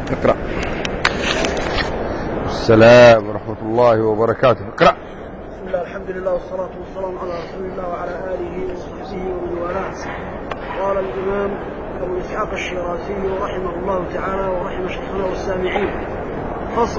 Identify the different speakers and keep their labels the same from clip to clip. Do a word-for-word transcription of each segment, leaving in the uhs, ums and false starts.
Speaker 1: اقرأ. السلام ورحمة الله وبركاته. اقرأ.
Speaker 2: بسم الله، الحمد لله والصلاة والسلام على رسول الله وعلى آله وصحبه ومن والاه. قال الإمام أبو إسحاق الشيرازي رحمه الله تعالى ورحم شيخنا والسامعين: فصل: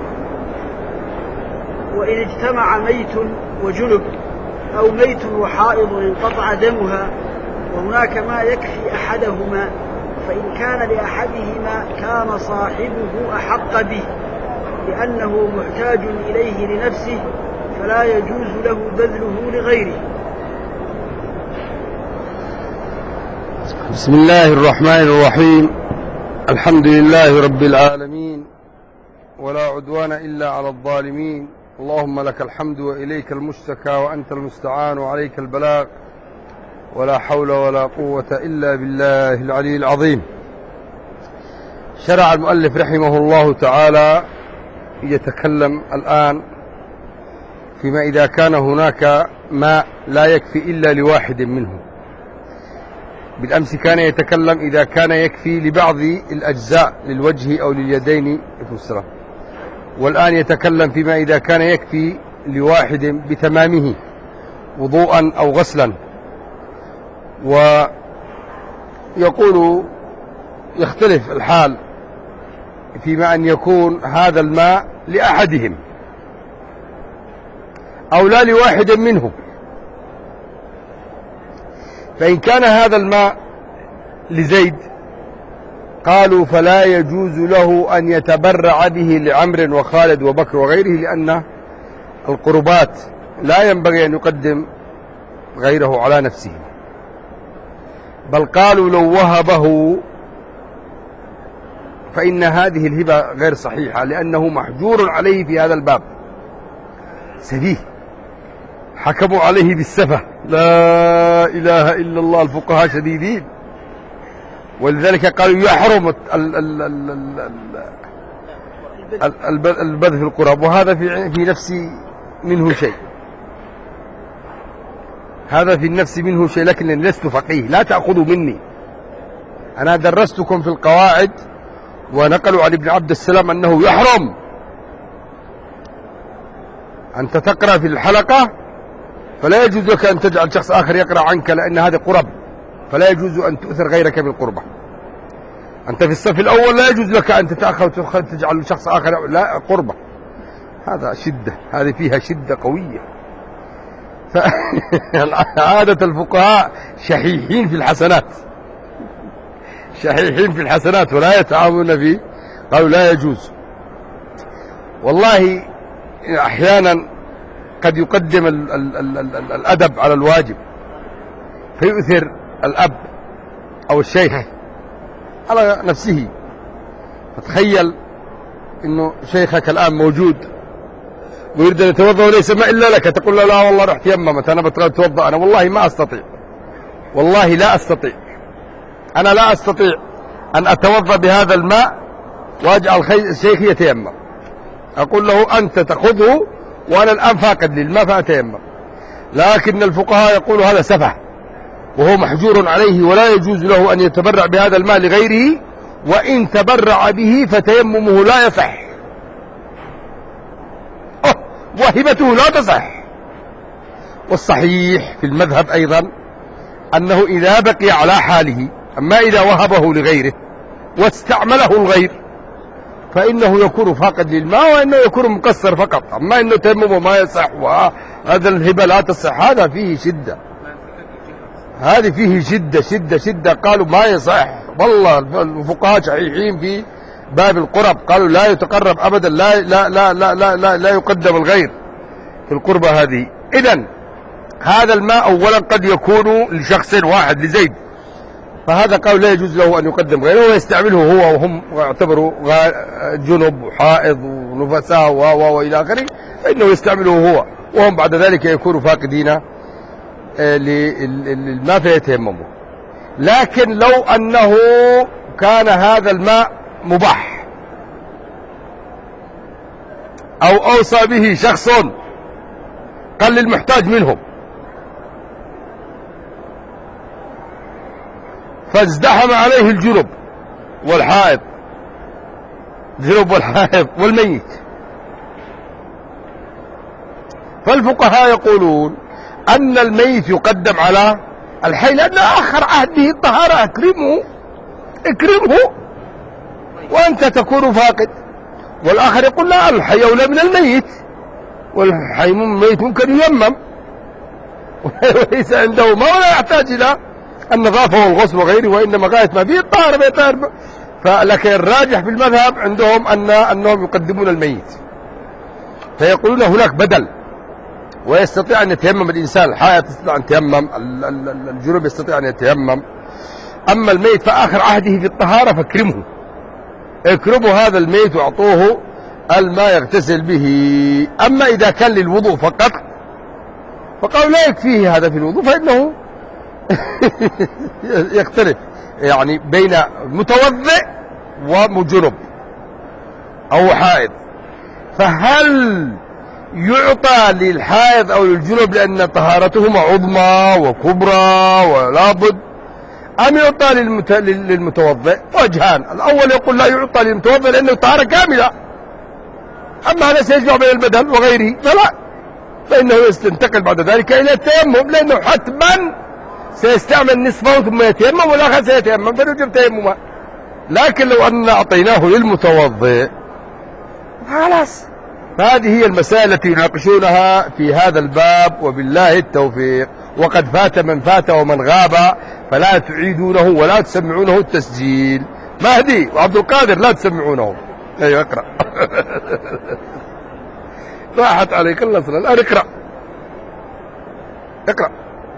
Speaker 2: وإن اجتمع ميت وجنب أو ميت وحائض انقطع دمها وهناك ما يكفي أحدهما، فإن كان لأحدهما كان صاحبه أحق به لأنه محتاج إليه لنفسه، فلا يجوز له بذله لغيره.
Speaker 1: بسم الله الرحمن الرحيم. الحمد لله رب العالمين، ولا عدوان إلا على الظالمين. اللهم لك الحمد وإليك المشتكى وأنت المستعان وعليك البلاغ، ولا حول ولا قوة إلا بالله العلي العظيم. شرع المؤلف رحمه الله تعالى يتكلم الآن فيما إذا كان هناك ماء لا يكفي إلا لواحد منه. بالأمس كان يتكلم إذا كان يكفي لبعض الأجزاء للوجه أو لليدين، والآن يتكلم فيما إذا كان يكفي لواحد بتمامه وضوءا أو غسلا. ويقول يختلف الحال فيما أن يكون هذا الماء لأحدهم أو لا لواحد منهم. فإن كان هذا الماء لزيد قالوا فلا يجوز له أن يتبرع به لعمر وخالد وبكر وغيره، لأن القربات لا ينبغي أن يقدم غيره على نفسه، بل قالوا لو وهبه فإن هذه الهبة غير صحيحة، لأنه محجور عليه في هذا الباب، سفيه، حكموا عليه بالسفة. لا إله إلا الله، الفقهاء شديدين، ولذلك قالوا يحرم البذل في القرب، وهذا في نفسي منه شيء، هذا في النفس منه شيء، لكن لست فقيه، لا تأخذوا مني. أنا درستكم في القواعد ونقلوا عن ابن عبد السلام أنه يحرم أنت تقرأ في الحلقة، فلا يجوز لك أن تجعل شخص آخر يقرأ عنك، لأن هذه قرب، فلا يجوز أن تؤثر غيرك بالقربة. أنت في الصف الأول لا يجوز لك أن تتأخر تجعل شخص آخر لا قربة، هذا شدة، هذه فيها شدة قوية. عادة الفقهاء شحيحين في الحسنات، شحيحين في الحسنات ولا يتعاملون فيه، قالوا لا يجوز. والله أحيانا قد يقدم ال ال ال ال الأدب على الواجب، فيؤثر الأب أو الشيخ على نفسه. فتخيل إنه شيخك الآن موجود ويريد أن يتوضأ وليس ما إلا لك، تقول له لا والله رحت يممت أنا بتغير أتوضأ، أنا والله ما أستطيع، والله لا أستطيع، أنا لا أستطيع أن أتوضأ بهذا الماء وأجعل الشيخ يتيمم. أقول له أنت تأخذه وأنا الآن فاقد للماء فأتيمم. لكن الفقهاء يقولوا هذا سفه، وهو محجور عليه، ولا يجوز له أن يتبرع بهذا الماء لغيره، وإن تبرع به فتيممه لا يصح، وهبته لا تصح. والصحيح في المذهب أيضا أنه إذا بقي على حاله، أما إذا وهبه لغيره واستعمله الغير فإنه يكون فاقد للماء، وإنه يكون مقصر فقط. أما إنه تيممه ما يصح وهذا الهبة لا تصح، هذا فيه شدة، هذه فيه شدة شدة شدة. قالوا ما يصح، والله الفقهاء صحيحين في باب القرب، قالوا لا يتقرب أبدا، لا لا لا لا لا, لا, لا يقدم الغير في القربة هذه. إذن هذا الماء أولا قد يكون لشخص واحد لزيد، فهذا قالوا لا يجوز له أن يقدم غيره ويستعمله هو، وهم يعتبروا جنب وحائض ونفساء وإلى آخره، فإنه يستعمله هو، وهم بعد ذلك يكونوا فاقدين للماء فيتيمموا. لكن لو أنه كان هذا الماء مباح أو أوصى به شخص قال للمحتاج منهم، فازدحم عليه الجنب والحائض جنوب والحائض والميت. فالفقهاء يقولون أن الميت يقدم على الحي لأن آخر عهده الطهارة. أكرمه اكرمه وأنت تكون فاقد. والآخر يقول لا، الحي أولى من الميت، والحي من الميت ممكن ييمم وليس عنده ما ولا يحتاج إلى النظافة والغسل وغيره، وإنما غاية ما فيه الطهارة بيطهر. فلكن الراجح في المذهب عندهم أن أنهم يقدمون الميت، فيقولون هناك بدل، ويستطيع أن يتيمم الإنسان. الحائط يستطيع أن يتيمم، الجنوب يستطيع أن يتيمم. أما الميت فآخر عهده في الطهارة فاكرمه، اكرموا هذا الميت واعطوه الماء يغتسل به. أما إذا كان للوضوء فقط فقالوا لا يكفيه هذا في الوضوء، فإنه يختلف يعني بين متوضئ ومجنب أو حائض. فهل يعطى للحائض أو للجنب لأن طهارتهما عظمى وكبرى ولا بد، أم يعطى للمت... للمتوضئ؟ وجهان. الأول يقول لا يعطى للمتوضئ لأنه طهارة كاملة، أما هذا سيجمع بين البدن وغيره فلا، فإنه ينتقل بعد ذلك إلى التيمم، لأنه حتما سيستعمل نصفه ثم يتيمم، والآخر سيتيمم فنجب تيمما. لكن لو أننا أعطيناه للمتوضئ خلاص. فهذه هي المسائل التي يناقشونها في هذا الباب، وبالله التوفيق. وقد فات من فات ومن غاب، فلا تعيدونه ولا تسمعونه التسجيل. مهدي وعبد القادر لا تسمعونه. ايوه اقرأ. راحت عليك النصر. الآن اقرأ اقرأ.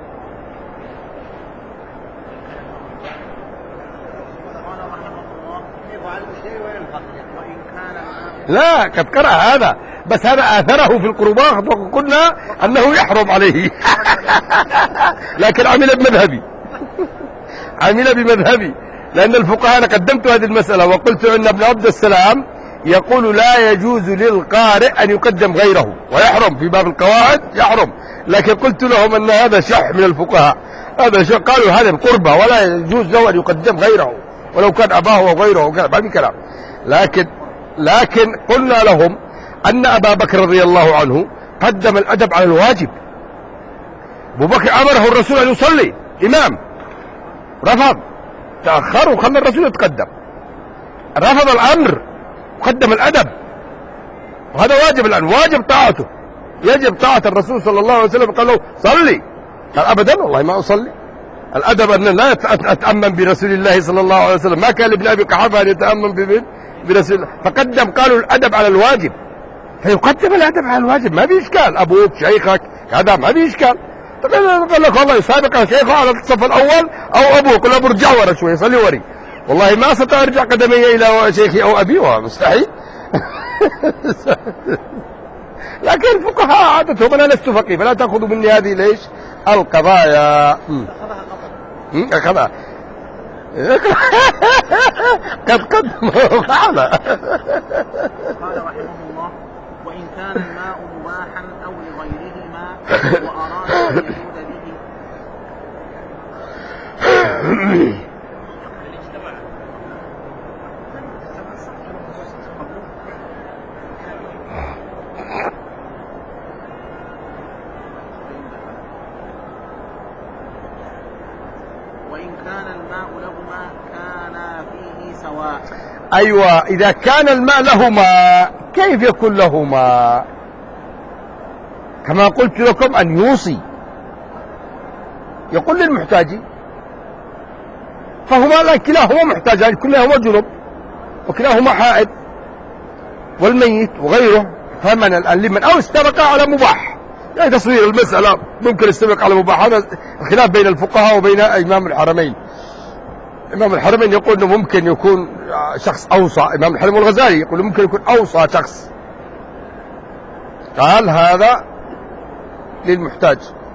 Speaker 1: لا قد قرأ هذا، بس هذا آثره في القربات وقلنا أنه يحرم عليه. لكن عمل بمذهبي عمل بمذهبي لأن الفقهاء، أنا قدمت هذه المسألة وقلت أن ابن عبد السلام يقول لا يجوز للقارئ أن يقدم غيره، ويحرم في باب القواعد يحرم. لكن قلت لهم أن هذا شح من الفقهاء، هذا شح، قالوا هذا القربة ولا يجوز له أن يقدم غيره ولو كان أباه أو غيره، ما في كلام. لكن لكن قلنا لهم أن أبا بكر رضي الله عنه قدم الأدب على الواجب. أبو بكر أمره الرسول أن يصلي إمام، رفض، تأخر وخلى الرسول يتقدم. رفض الأمر وقدم الأدب، وهذا واجب الآن، واجب طاعته، يجب طاعة الرسول صلى الله عليه وسلم. قال له صلي، قال أبدا والله ما أصلي. الأدب أن لا أتأمن برسول الله صلى الله عليه وسلم، ما كان لابن أبي قحافة أن يتأمن برسول الله، فقدم قالوا الأدب على الواجب، فيقدم الأدب على الواجب، ما في إشكال. أبوك شيخك هذا ما في إشكال. قال لك والله يسابق شيخه على الصف الأول أو أبوه، قل أبو ارجع ورا شوي صلي وري، والله ما استطيع أرجع قدمي إلى شيخي أو أبي، مستحيل. لكن الفقهاء عادتهم، أنا لست فقيه فلا تأخذوا مني هذه ليش القضايا. أخذها قد قدم فعل.
Speaker 3: قال رحمه الله: وإن كان الماء مباحا أو لغيرهما وأراد أن يجود به. وإن كان الماء لهما كان فيه سواء.
Speaker 1: أيوة، إذا كان الماء لهما كيف يكون لهما؟ كما قلت لكم أن يوصي، يقول للمحتاج، فهما كلاهما محتاجان، كلاهما جنب وكلاهما حائض، والميت وغيره. فمن الآن لمن أو استبقى على مباح، يعني تصوير المسألة ممكن يستبق على مباح. هذا الخلاف بين الفقهاء وبين إمام الحرمين. إمام الحرمين يقول أنه ممكن يكون شخص أوصى، إمام الحرمين والغزالي يقول ممكن يكون أوصى شخص، قال هذا للمحتاج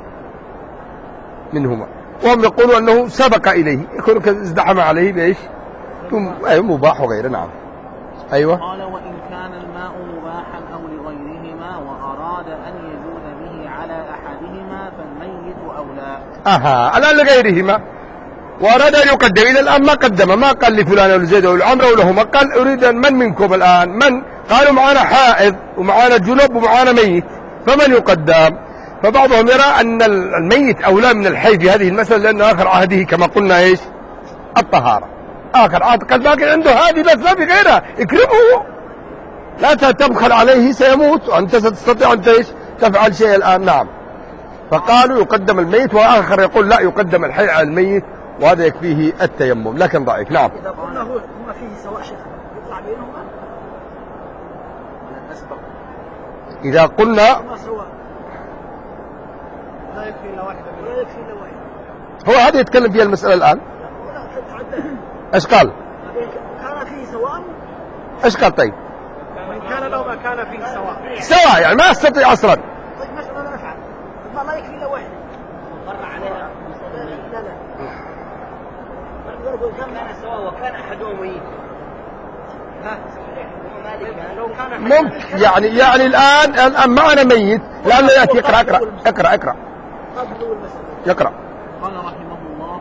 Speaker 1: منهما، وهم يقولوا أنه سبق إليه، يكون ازدحم عليه بإيش؟ مباح وغيره. نعم. أيوة.
Speaker 3: قال: وإن كان الماء مباحا أو لغيرهما وأراد أن يجود به على أحدهما فالميت أولى.
Speaker 1: أها، على لغيرهما، وأراد أن يقدم، إلى الآن ما قدم، ما قال لفلان أو لزيد أو لعمرو أو لهما، قال أريد من منكم الآن؟ من؟ قالوا معنا حائض ومعنا جنوب ومعنا ميت، فمن يقدم؟ فبعضهم يرى أن الميت أولى من الحي في هذه المسألة، لأن آخر عهده كما قلنا إيش؟ الطهارة. آخر عهد قد باقي عنده هذه بس ما في غيرها، اكرمه لا تبخل عليه سيموت، وأنت ستستطيع أن إيش؟ تفعل شيء الآن. نعم. فقالوا يقدم الميت، وآخر يقول لا يقدم الحي على الميت، وهذا يكفيه التيمم، لكن ضعيف. نعم.
Speaker 2: إذا قلنا هو ما فيه سواء شيء يطلع بينهما.
Speaker 1: إذا قلنا
Speaker 2: ما سواء لا يكفي إلا واحد، لا يكفي إلا واحد.
Speaker 1: هو هذا يتكلم فيها المسألة الآن. ايش قال؟
Speaker 2: كان فيه سواء.
Speaker 1: ايش قال طيب؟
Speaker 2: وإن كان لو ما كان فيه سواء.
Speaker 1: سواء يعني ما استطيع أصلا.
Speaker 2: طيب مثلا لا نفعل، ما لا يكفي إلا واحد. مر عليها. لا لا. برضو كم كان سواء وكان أحدهم ميت. ها؟ لو كان
Speaker 1: ممكن يعني يعني الآن الآن معنا ميت، لأنه يأتي يقرأ اقرأ اقرأ اقرأ يقرأ.
Speaker 3: قال رحمه الله: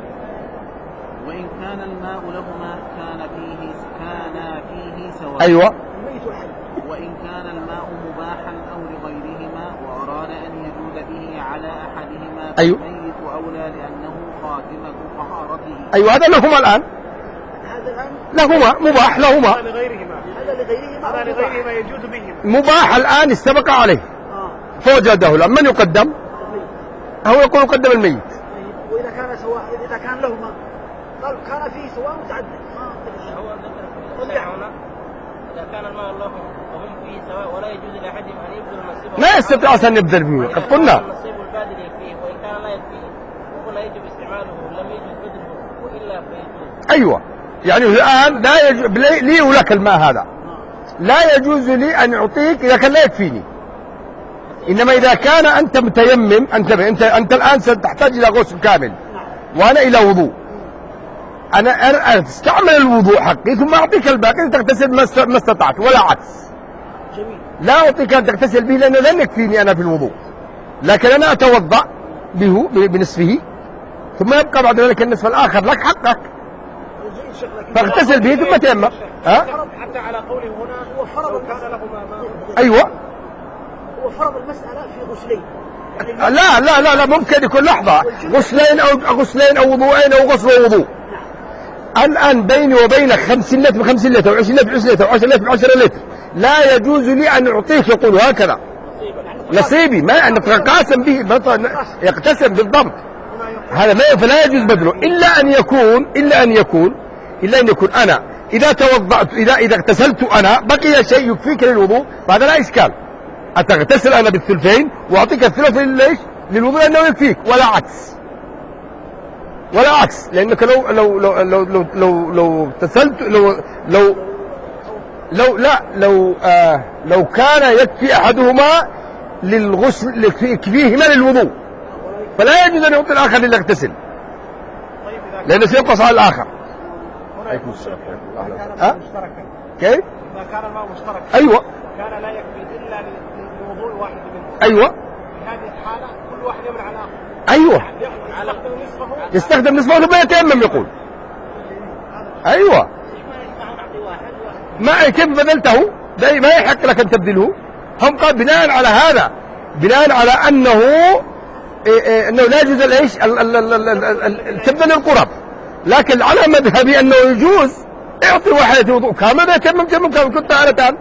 Speaker 3: وإن كان الماء لهما كان فيه كان فيه سواء.
Speaker 1: أيوة.
Speaker 3: وإن كان الماء مباحا أو لغيرهما وأراد أن يجود به على أحدهما
Speaker 1: أيوة.
Speaker 3: فالميت أولى لأنه خاتمة طهارته.
Speaker 1: أيوة هذا لهما الآن.
Speaker 2: هذا الآن
Speaker 1: لهما مباح لهما.
Speaker 2: هذا لغيرهما. هذا لغيرهما. هذا لغيرهما يجود بهما.
Speaker 1: مباح الآن استبق عليه.
Speaker 2: آه.
Speaker 1: فوجده الآن، من يقدم؟ هو يقول يقدم الميت.
Speaker 2: وإذا كان سواء، إذا كان لهما قال كان فيه سواء متعدد.
Speaker 4: هو ذكر هنا إذا كان الماء لهم وهم فيه سواء ولا يجوز لأحدهم أن يبذل نصيبه.
Speaker 1: ما يستطيع أن يبذل به، قد قلنا.
Speaker 4: النصيب البادل يكفيه، وإن كان لا يكفيه وقلنا يجب استعماله لم يجوز بذله وإلا فيجوز.
Speaker 1: أيوة يعني الآن لا يجوز لي ولك الماء هذا، لا يجوز لي أن أعطيك إذا كان لا يكفيني. إنما إذا كان أنت متيمم، انتبه، أنت أنت الآن ستحتاج إلى غسل كامل وأنا إلى وضوء. أنا أنا أستعمل الوضوء حقي ثم أعطيك الباقي تغتسل ما استطعت، ولا عكس.
Speaker 2: جميل.
Speaker 1: لا أعطيك أن تغتسل به لأنه لن يكفيني أنا في الوضوء، لكن أنا أتوضأ به بنصفه ثم يبقى بعد ذلك النصف الآخر لك حقك، فاغتسل به ثم تيمم. ها؟
Speaker 2: حتى على قوله هنا هو فرض كان له ما.
Speaker 1: أيوة.
Speaker 2: هو فرض المسألة في غسلين.
Speaker 1: لا لا لا لا ممكن يكون لحظة غسلين أو غسلين أو وضوءين أو غسل ووضوء. الآن بيني وبينك خمسين لتر بخمسين لتر وعشرين لتر بعشرين لتر وعشرين لتر بعشرين لتر، لا يجوز لي أن أعطيك يقول هكذا نصيبي، ما أن نتقاسم به، يقتسم بالضبط، هذا ما فلا يجوز بذله إلا أن يكون إلا أن يكون إلا أن يكون أنا إذا توضأت إذا إذا اغتسلت أنا بقي شيء يكفيك للوضوء، فهذا لا إشكال. أتغتسل أنا بالثلثين وأعطيك الثلث ليش؟ للوضوء لأنه يكفيك، ولا عكس ولا عكس، لأنك لو لو لو لو لو لو, لو اغتسلت لو لو لو لا لو آه لو كان يكفي أحدهما للغسل يكفيهما للوضوء، فلا يجوز أن يعطي الآخر لليغتسل لأنه سينقص على الآخر. عليكم السلام.
Speaker 2: أه؟
Speaker 1: كيف؟
Speaker 2: إذا كان الماء مشترك.
Speaker 1: أيوة.
Speaker 2: كان لا يكفي إلا لوضوء واحد منهم.
Speaker 1: أيوة.
Speaker 2: في هذه الحالة كل واحد يمنع على الآخر.
Speaker 1: أيوة.
Speaker 2: يستخدم نصفه.
Speaker 1: يستخدم نصفه ثم يتيمم يقول. أيوة. ما كيف بذلته؟ ما يحق لك أن تبذله. هم قال بناء على هذا، بناء على أنه أنه لا يجوز الإيش تبذل القرب، لكن على مذهبي أنه يجوز اعطي واحد وضوء كامل يتمم تمم كامل. كنت أنا الآن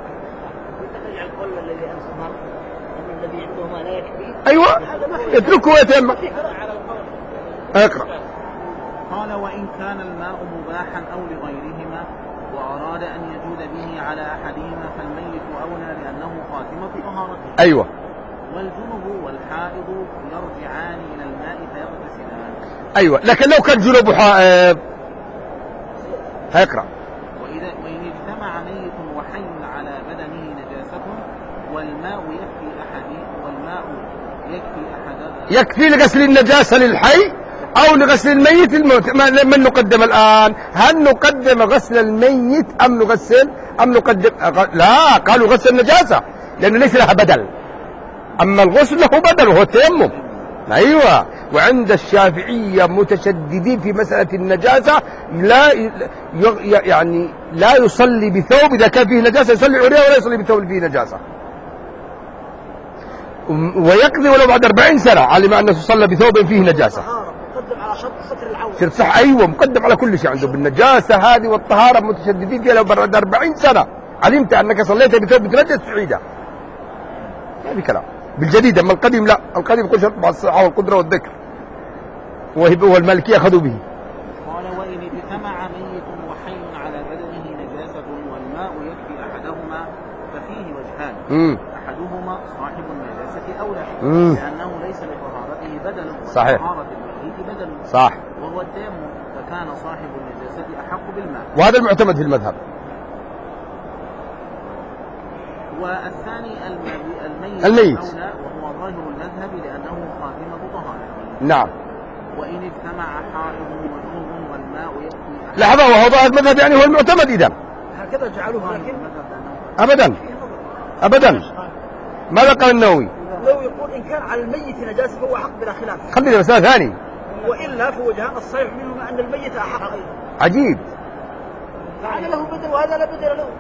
Speaker 1: أيوة يتركه ويتمم. اقرأ.
Speaker 3: قال: وإن كان الماء مباحا أو لغيرهما وأراد أن يجود به على أحدهما فالميت أولى لأنه خاتمة طهارته.
Speaker 1: أيوة.
Speaker 3: والجنب والحائض يرجعان إلى الماء فيغتسلان.
Speaker 1: أيوة، لكن لو كان جنب وحائض هيقرأ.
Speaker 3: وإذا وإن اجتمع ميت وحي على بدنه نجاسة والماء يكفي أحد والماء يكفي أحد
Speaker 1: يكفي لغسل النجاسة للحي أو لغسل الميت الموت. من نقدم الآن؟ هل نقدم غسل الميت أم نغسل أم نقدم لا قالوا غسل النجاسة لأنه ليس لها بدل، أما الغسل له بدل وهو التيمم. أيوة. وعند الشافعية متشددين في مسألة النجاسة، لا يعني لا يصلي بثوب إذا كان فيه نجاسة، يصلي عريه ولا يصلي بثوب فيه نجاسة، ويقضي ولو بعد أربعين سنة علم أنه صلى بثوب فيه نجاسة.
Speaker 2: مقدم على شرط ستر العورة.
Speaker 1: شرط صح. أيوة، مقدم على كل شيء عنده. بالنجاسة هذه والطهارة متشددين فيها، لو بعد أربعين سنة علمت أنك صليت بثوب متنجس تعيده. هذا كلام. بالجديد، أما القديم لا، القديم يكون شرط مع الصحة والقدرة والذكر، والمالكية أخذوا به.
Speaker 3: قال وإن اجتمع ميت وحي على بدنه نجاسة والماء يكفي أحدهما ففيه وجهان.
Speaker 1: مم.
Speaker 3: أحدهما صاحب النجاسة أولى
Speaker 1: مم.
Speaker 3: لأنه ليس لطهارته بدل،
Speaker 1: صحيح.
Speaker 3: وطهارة الميت بدل،
Speaker 1: صح.
Speaker 3: وهو التيمم، فكان صاحب النجاسة أحق بالماء.
Speaker 1: وهذا المعتمد في المذهب.
Speaker 3: والثاني الميت,
Speaker 1: الميت.
Speaker 3: أولى، وهو ظاهر المذهب لأنه خاتمة طهارة.
Speaker 1: نعم.
Speaker 3: وإن اجتمع حائض وجنوب والماء يكفي.
Speaker 1: لحظة، وهو ظاهر المذهب يعني هو المعتمد إذا.
Speaker 2: هكذا جعلوها. لكن
Speaker 1: أبدا أبدا. ماذا قال النووي؟
Speaker 2: لو يقول إن كان على الميت نجاسة فهو حق بلا خلاف.
Speaker 1: خلينا مسألة ثاني.
Speaker 2: وإلا فوجهان الصحيح منهما أن الميت أحق أيضا.
Speaker 1: عجيب.
Speaker 2: هذا له بدل وهذا لا بدل له.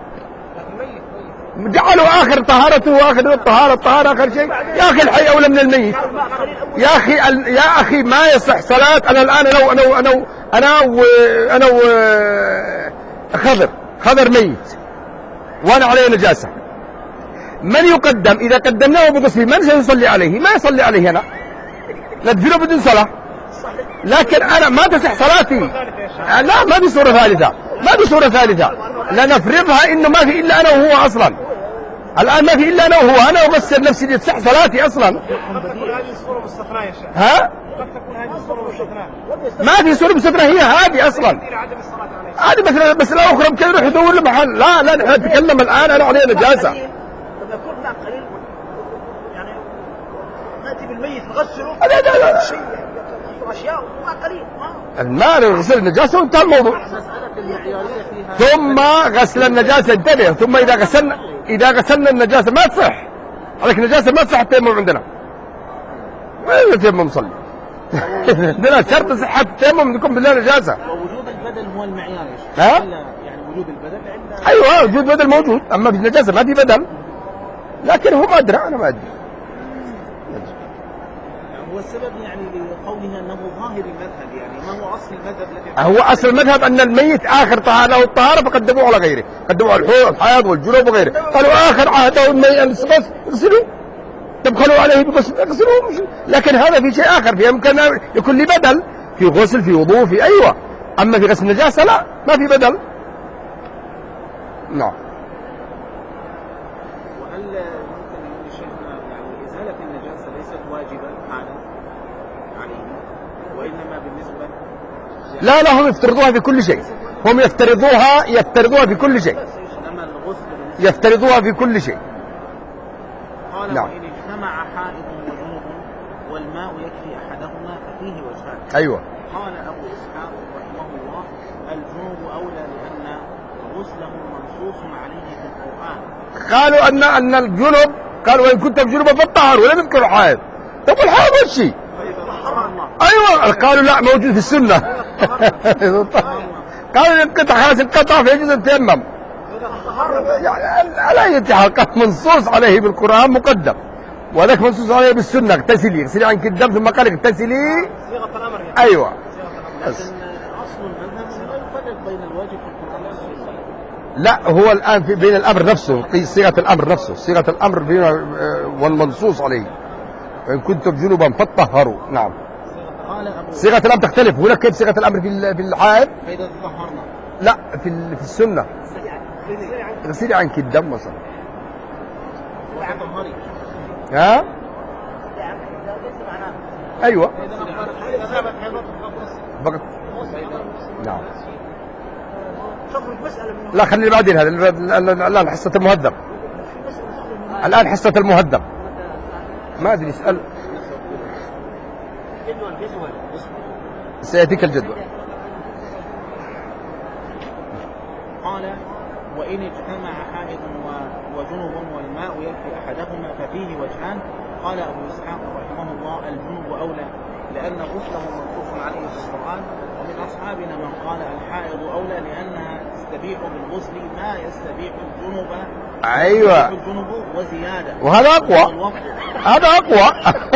Speaker 1: جعلوا آخر طهارته وآخر الطهارة الطهارة آخر شيء. يا أخي الحي أولى من الميت. يا أخي يا أخي ما يصح صلاة. أنا الآن أنا و أنا و أنا و أنا و أنا و خضر خضر ميت وأنا عليه نجاسة. من يقدم؟ إذا قدمناه بغسل من سيصلي عليه؟ ما يصلي عليه أنا، ندفنه بدون صلاة. لكن أنا ما تصح صلاتي. لا، ما في صورة ثالثة، ما في صورة ثالثة. لنفرضها إنه ما في إلا أنا وهو أصلا. الآن ما في إلا أنا وهو، أنا أغسل نفسي تصح صلاتي أصلا.
Speaker 5: قد تكون هذه الصورة مستثناة يا شيخ.
Speaker 1: ها؟
Speaker 5: قد تكون هذه الصورة مستثناة.
Speaker 1: ما في صورة مستثناة، هي هذه أصلا. هذه مثلا بس الأخرى بكذا يروح يدور له محل. لا لا، نحن نتكلم الآن أنا عليه نجاسة.
Speaker 2: لما يكون ماء قليل يعني نأتي بالميت نغسله.
Speaker 1: لا لا لا.
Speaker 2: شيء أشياء ماء قليل.
Speaker 1: الماء غسل النجاسة وانتهى الموضوع. ثم غسل النجاسة، انتبه، ثم إذا غسلنا إذا غسلنا النجاسة ما تصح عليك النجاسة، ما تصح التيمم عندنا. ما التيمم نصلي. عندنا شرط صحة التيمم نكون بالله نجاسة.
Speaker 3: ووجود البدل هو المعيار يا شيخ.
Speaker 1: ها؟
Speaker 3: يعني وجود البدل عند.
Speaker 1: أيوه، وجود بدل موجود، أما في النجاسة ما في بدل. لكن هو ما أدري، أنا ما أدري.
Speaker 3: هو السبب يعني لقوله أنه ظاهر المذهب، يعني ما هو أصل المذهب الذي
Speaker 1: هو أصل المذهب أن الميت آخر طهارة له الطهارة فقدموه على غيره، قدموه على الحيض والجنوب وغيره. قالوا آخر عهده الميت بس اغسلوه، تبخلوا عليه بغسل اغسلوه. لكن هذا في شيء آخر، في يمكن يكون لي بدل في غسل، في وضوء، في أيوة. أما في غسل النجاسة لا، ما في بدل. نعم.
Speaker 3: وهل ممكن يقول شيخنا يعني إزالة النجاسة ليست واجبا حالا عليه، وإنما بالنسبة
Speaker 1: لا لا، هم يفترضوها في كل شيء. هم يفترضوها يفترضوها في كل شيء.
Speaker 3: إنما الغسل بالنسبة
Speaker 1: يفترضوها في كل شيء.
Speaker 3: قال
Speaker 1: نعم.
Speaker 3: وإن اجتمع حائض وجنوب والماء يكفي أحدهما ففيه وجهان.
Speaker 1: أيوة.
Speaker 3: قال أبو إسحاق رحمه الله الجنوب أولى لأن غسله منصوص عليه في القرآن.
Speaker 1: قالوا أن أن الجنب، قالوا وإن كنت بجنبا فالطهر ولم يذكروا حائض. طب الحائض وش شيء؟ أيوة، قالوا لا، موجود في السنة. قالوا انقطع خلاص، انقطع فيجوز التيمم. يعني على أي حال منصوص عليه بالقرآن مقدم، وذاك منصوص عليه بالسنة. اغتسلي اغسلي عنك الدم، ثم قال اغتسلي.
Speaker 5: صيغة الأمر يعني.
Speaker 1: أيوة.
Speaker 3: لكن أصل المذهب لا يفرق بين الواجب في القرآن والسنة.
Speaker 1: لا، هو الآن في بين الأمر نفسه، في صيغة الأمر نفسه، صيغة الأمر والمنصوص عليه. إن كنتم جنبا فطهروا. نعم. صيغة الأمر تختلف. هناك كيف صيغة الأمر في في الحائض؟
Speaker 3: فإذا تطهرنا.
Speaker 1: لا، في في السنة اغسلي عنك الدم مثلا. ها؟ أيوة. فقط. نعم. لا، خلينا بعدين، هذا الآن حصة المهذب. الآن حصة المهذب. ما أدري، اسأل. سيأتيك الجدول.
Speaker 3: قال وإن اجتمع حائض وجنب والماء يكفي أحدهما ففيه وجهان. قال أبو إسحاق رحمه الله الجنب أولى لأن غسله منصوص عليه في القرآن. ومن أصحابنا من قال الحائض أولى لأنها تستبيح بالغسل ما يستبيح الجنب.
Speaker 1: أيوة
Speaker 3: الجنب وزيادة،
Speaker 1: وهذا أقوى، هذا أقوى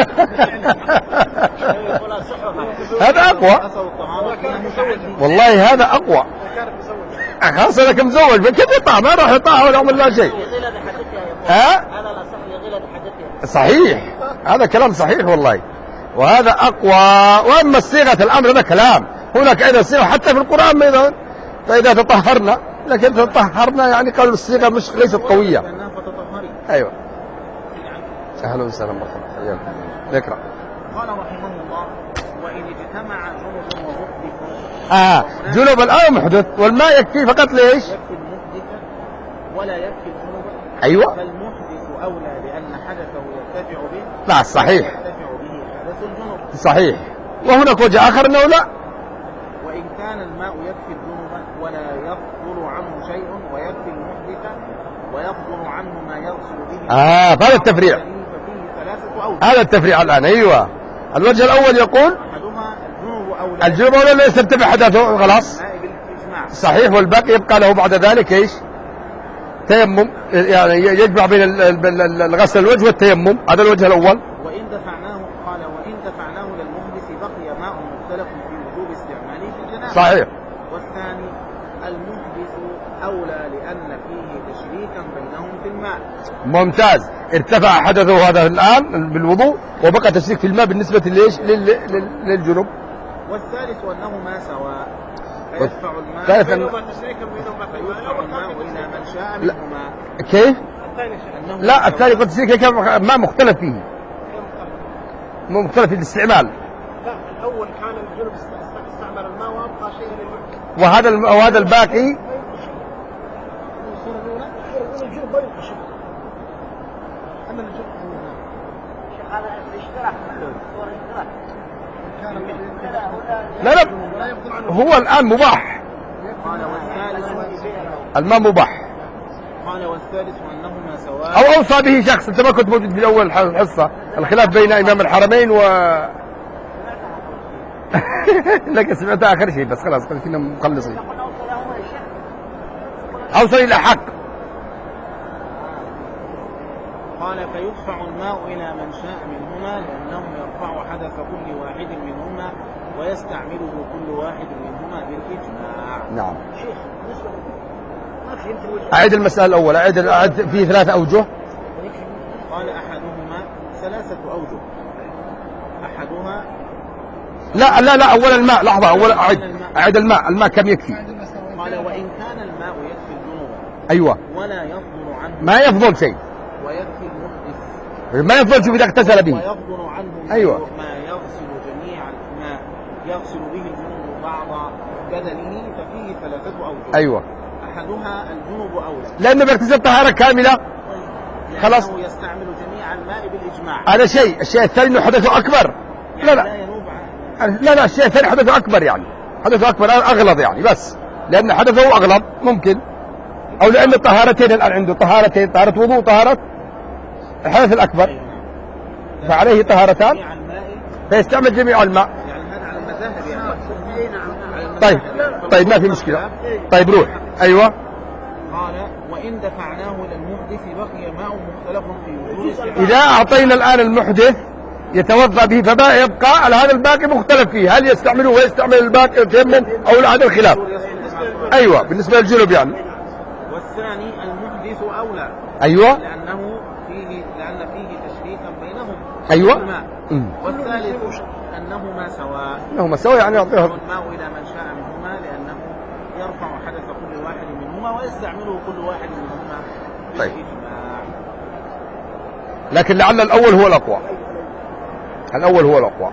Speaker 1: هذا أقوى والله، هذا أقوى. خاصة لك مزوج فكيف يطاع؟ ما راح يطاع ولا عمل لا شيء. ها؟ صحيح، هذا كلام صحيح والله، وهذا أقوى. وأما صيغة الأمر هذا كلام، هناك أيضا صيغة حتى في القرآن أيضا، فإذا تطهرنا، لكن تطهرنا يعني قالوا الصيغة مش ليست قوية. أيوة. أهلا وسهلا مرحبا. اقرأ.
Speaker 3: قال رحمه الله وإن اجتمع جنب ومحدث.
Speaker 1: آه جنب الآن محدث والماء يكفي فقط ليش؟
Speaker 3: يكفي المحدث ولا يكفي الجنب.
Speaker 1: أيوة.
Speaker 3: فالمحدث أولى لأن حدثه يرتفع به.
Speaker 1: لا صحيح.
Speaker 3: يرتفع به حدث الجنب.
Speaker 1: صحيح. وهناك وجه آخر أنه لا.
Speaker 3: وإن كان الماء يكفي الجنب ولا يفضل عنه شيء ويكفي المحدث ويفضل عنه ما يغسل به.
Speaker 1: آه هذا التفريع. هذا التفريع الآن. أيوة. الوجه الأول يقول
Speaker 3: أحدها الجنوب أولى.
Speaker 1: الجنوب أولى لا يسترتفع حدثه خلاص. صحيح. والباقي يبقى له بعد ذلك ايش؟ تيمم، يعني يجمع بين الغسل الوجه والتيمم. هذا الوجه الأول.
Speaker 3: وإن دفعناه قال وإن دفعناه للمحدث بقي ماء مختلف في وجوب استعماله في الجنابة.
Speaker 1: صحيح.
Speaker 3: والثاني المحدث أولى لأن فيه تشريكا بينهم في الماء.
Speaker 1: ممتاز. ارتفع حدثه هذا الآن بالوضوء وبقى تشريك في الماء بالنسبة ليش؟ للجنوب.
Speaker 3: والثالث أنهما سواء فيدفع الماء
Speaker 1: فيدفع
Speaker 3: الماء إلى من شاء منهما.
Speaker 1: كيف؟ لا الثاني قد تشريك ماء مختلف فيه، مختلف في الاستعمال.
Speaker 5: لا الأول كان الجنب استعمل الماء وأبقى شيء للمحدث،
Speaker 1: وهذا وهذا الباقي لا لا هو الآن مباح.
Speaker 3: قال والثالث
Speaker 1: الماء مباح.
Speaker 3: قال والثالث أنهما سواء.
Speaker 1: أو أوصى به شخص. أنت ما كنت موجود في أول الحصة، الخلاف بين إمام الحرمين و لك سمعتها آخر شيء بس خلاص كنا مخلصين. أوصل إلى حق.
Speaker 3: قال فيدفع الماء إلى من شاء منهما لأنه يرفع حدث كل واحد منهما ويستعمله كل واحد منهما بالإجماع.
Speaker 1: نعم.
Speaker 2: شيخ ما فهمت الوجه.
Speaker 1: أعيد المسألة الأولى. أعيد أعيد فيه ثلاثة أوجه.
Speaker 3: قال أحدهما ثلاثة أوجه. أحدها
Speaker 1: لا لا لا أولا الماء. لحظة أولا أعيد أعيد الماء. الماء كم يكفي؟
Speaker 3: قال وإن كان الماء يكفي الجنوب.
Speaker 1: أيوة.
Speaker 3: ولا يفضل عنه.
Speaker 1: ما يفضل شيء.
Speaker 3: ويكفي المحدث.
Speaker 1: ما يفضل شيء إذا اغتسل به.
Speaker 3: ويفضل عنه
Speaker 1: أيوة.
Speaker 3: ما يغسل جميع ما يغسل به الجنوب بعض بدنه ففيه ثلاثة أوجه.
Speaker 1: أيوة.
Speaker 3: أحدها الجنوب أولى.
Speaker 1: لأنه بيغتسل طهارة كاملة. خلاص.
Speaker 3: لأنه يستعمل جميع الماء بالإجماع.
Speaker 1: هذا شيء. الشيء الثاني إنه حدثه أكبر.
Speaker 3: يعني
Speaker 1: لا لا.
Speaker 3: لا ينوب عنه.
Speaker 1: لا لا الشيء الثاني حدثه أكبر، يعني حدثه أكبر أغلظ يعني، بس لأن حدثه أغلظ ممكن، أو لأن الطهارتين الآن عنده طهارتين، طهارة وضوء طهارة الحدث الأكبر، فعليه طهارتان فيستعمل جميع الماء.
Speaker 3: يعني هذا على المذاهب يعني.
Speaker 1: طيب طيب ما في مشكلة. طيب روح. أيوة.
Speaker 3: قال وإن دفعناه للمحدث بقي ماء مختلف في وجود استعمال.
Speaker 1: إذا أعطينا الآن المحدث يتوضأ به فما يبقى هذا الباقي مختلف فيه، هل يستعمله ويستعمل الباقي يتيمم أو لا؟ هذا الخلاف. أيوة بالنسبة للجنوب يعني.
Speaker 3: والثاني المحدث أولى.
Speaker 1: أيوة.
Speaker 3: لأنه فيه لأن فيه تشريكا بينهم.
Speaker 1: أيوة.
Speaker 3: الماء. والثالث أنهما سواء.
Speaker 1: أنهما سواء يعني يعطيهم
Speaker 3: الماء إلى من شاء منهما لأنه يرفع حدث كل واحد منهما ويستعمله كل واحد منهما بالإجماع.
Speaker 1: لكن لعل الأول هو الأقوى. الأول هو الأقوى.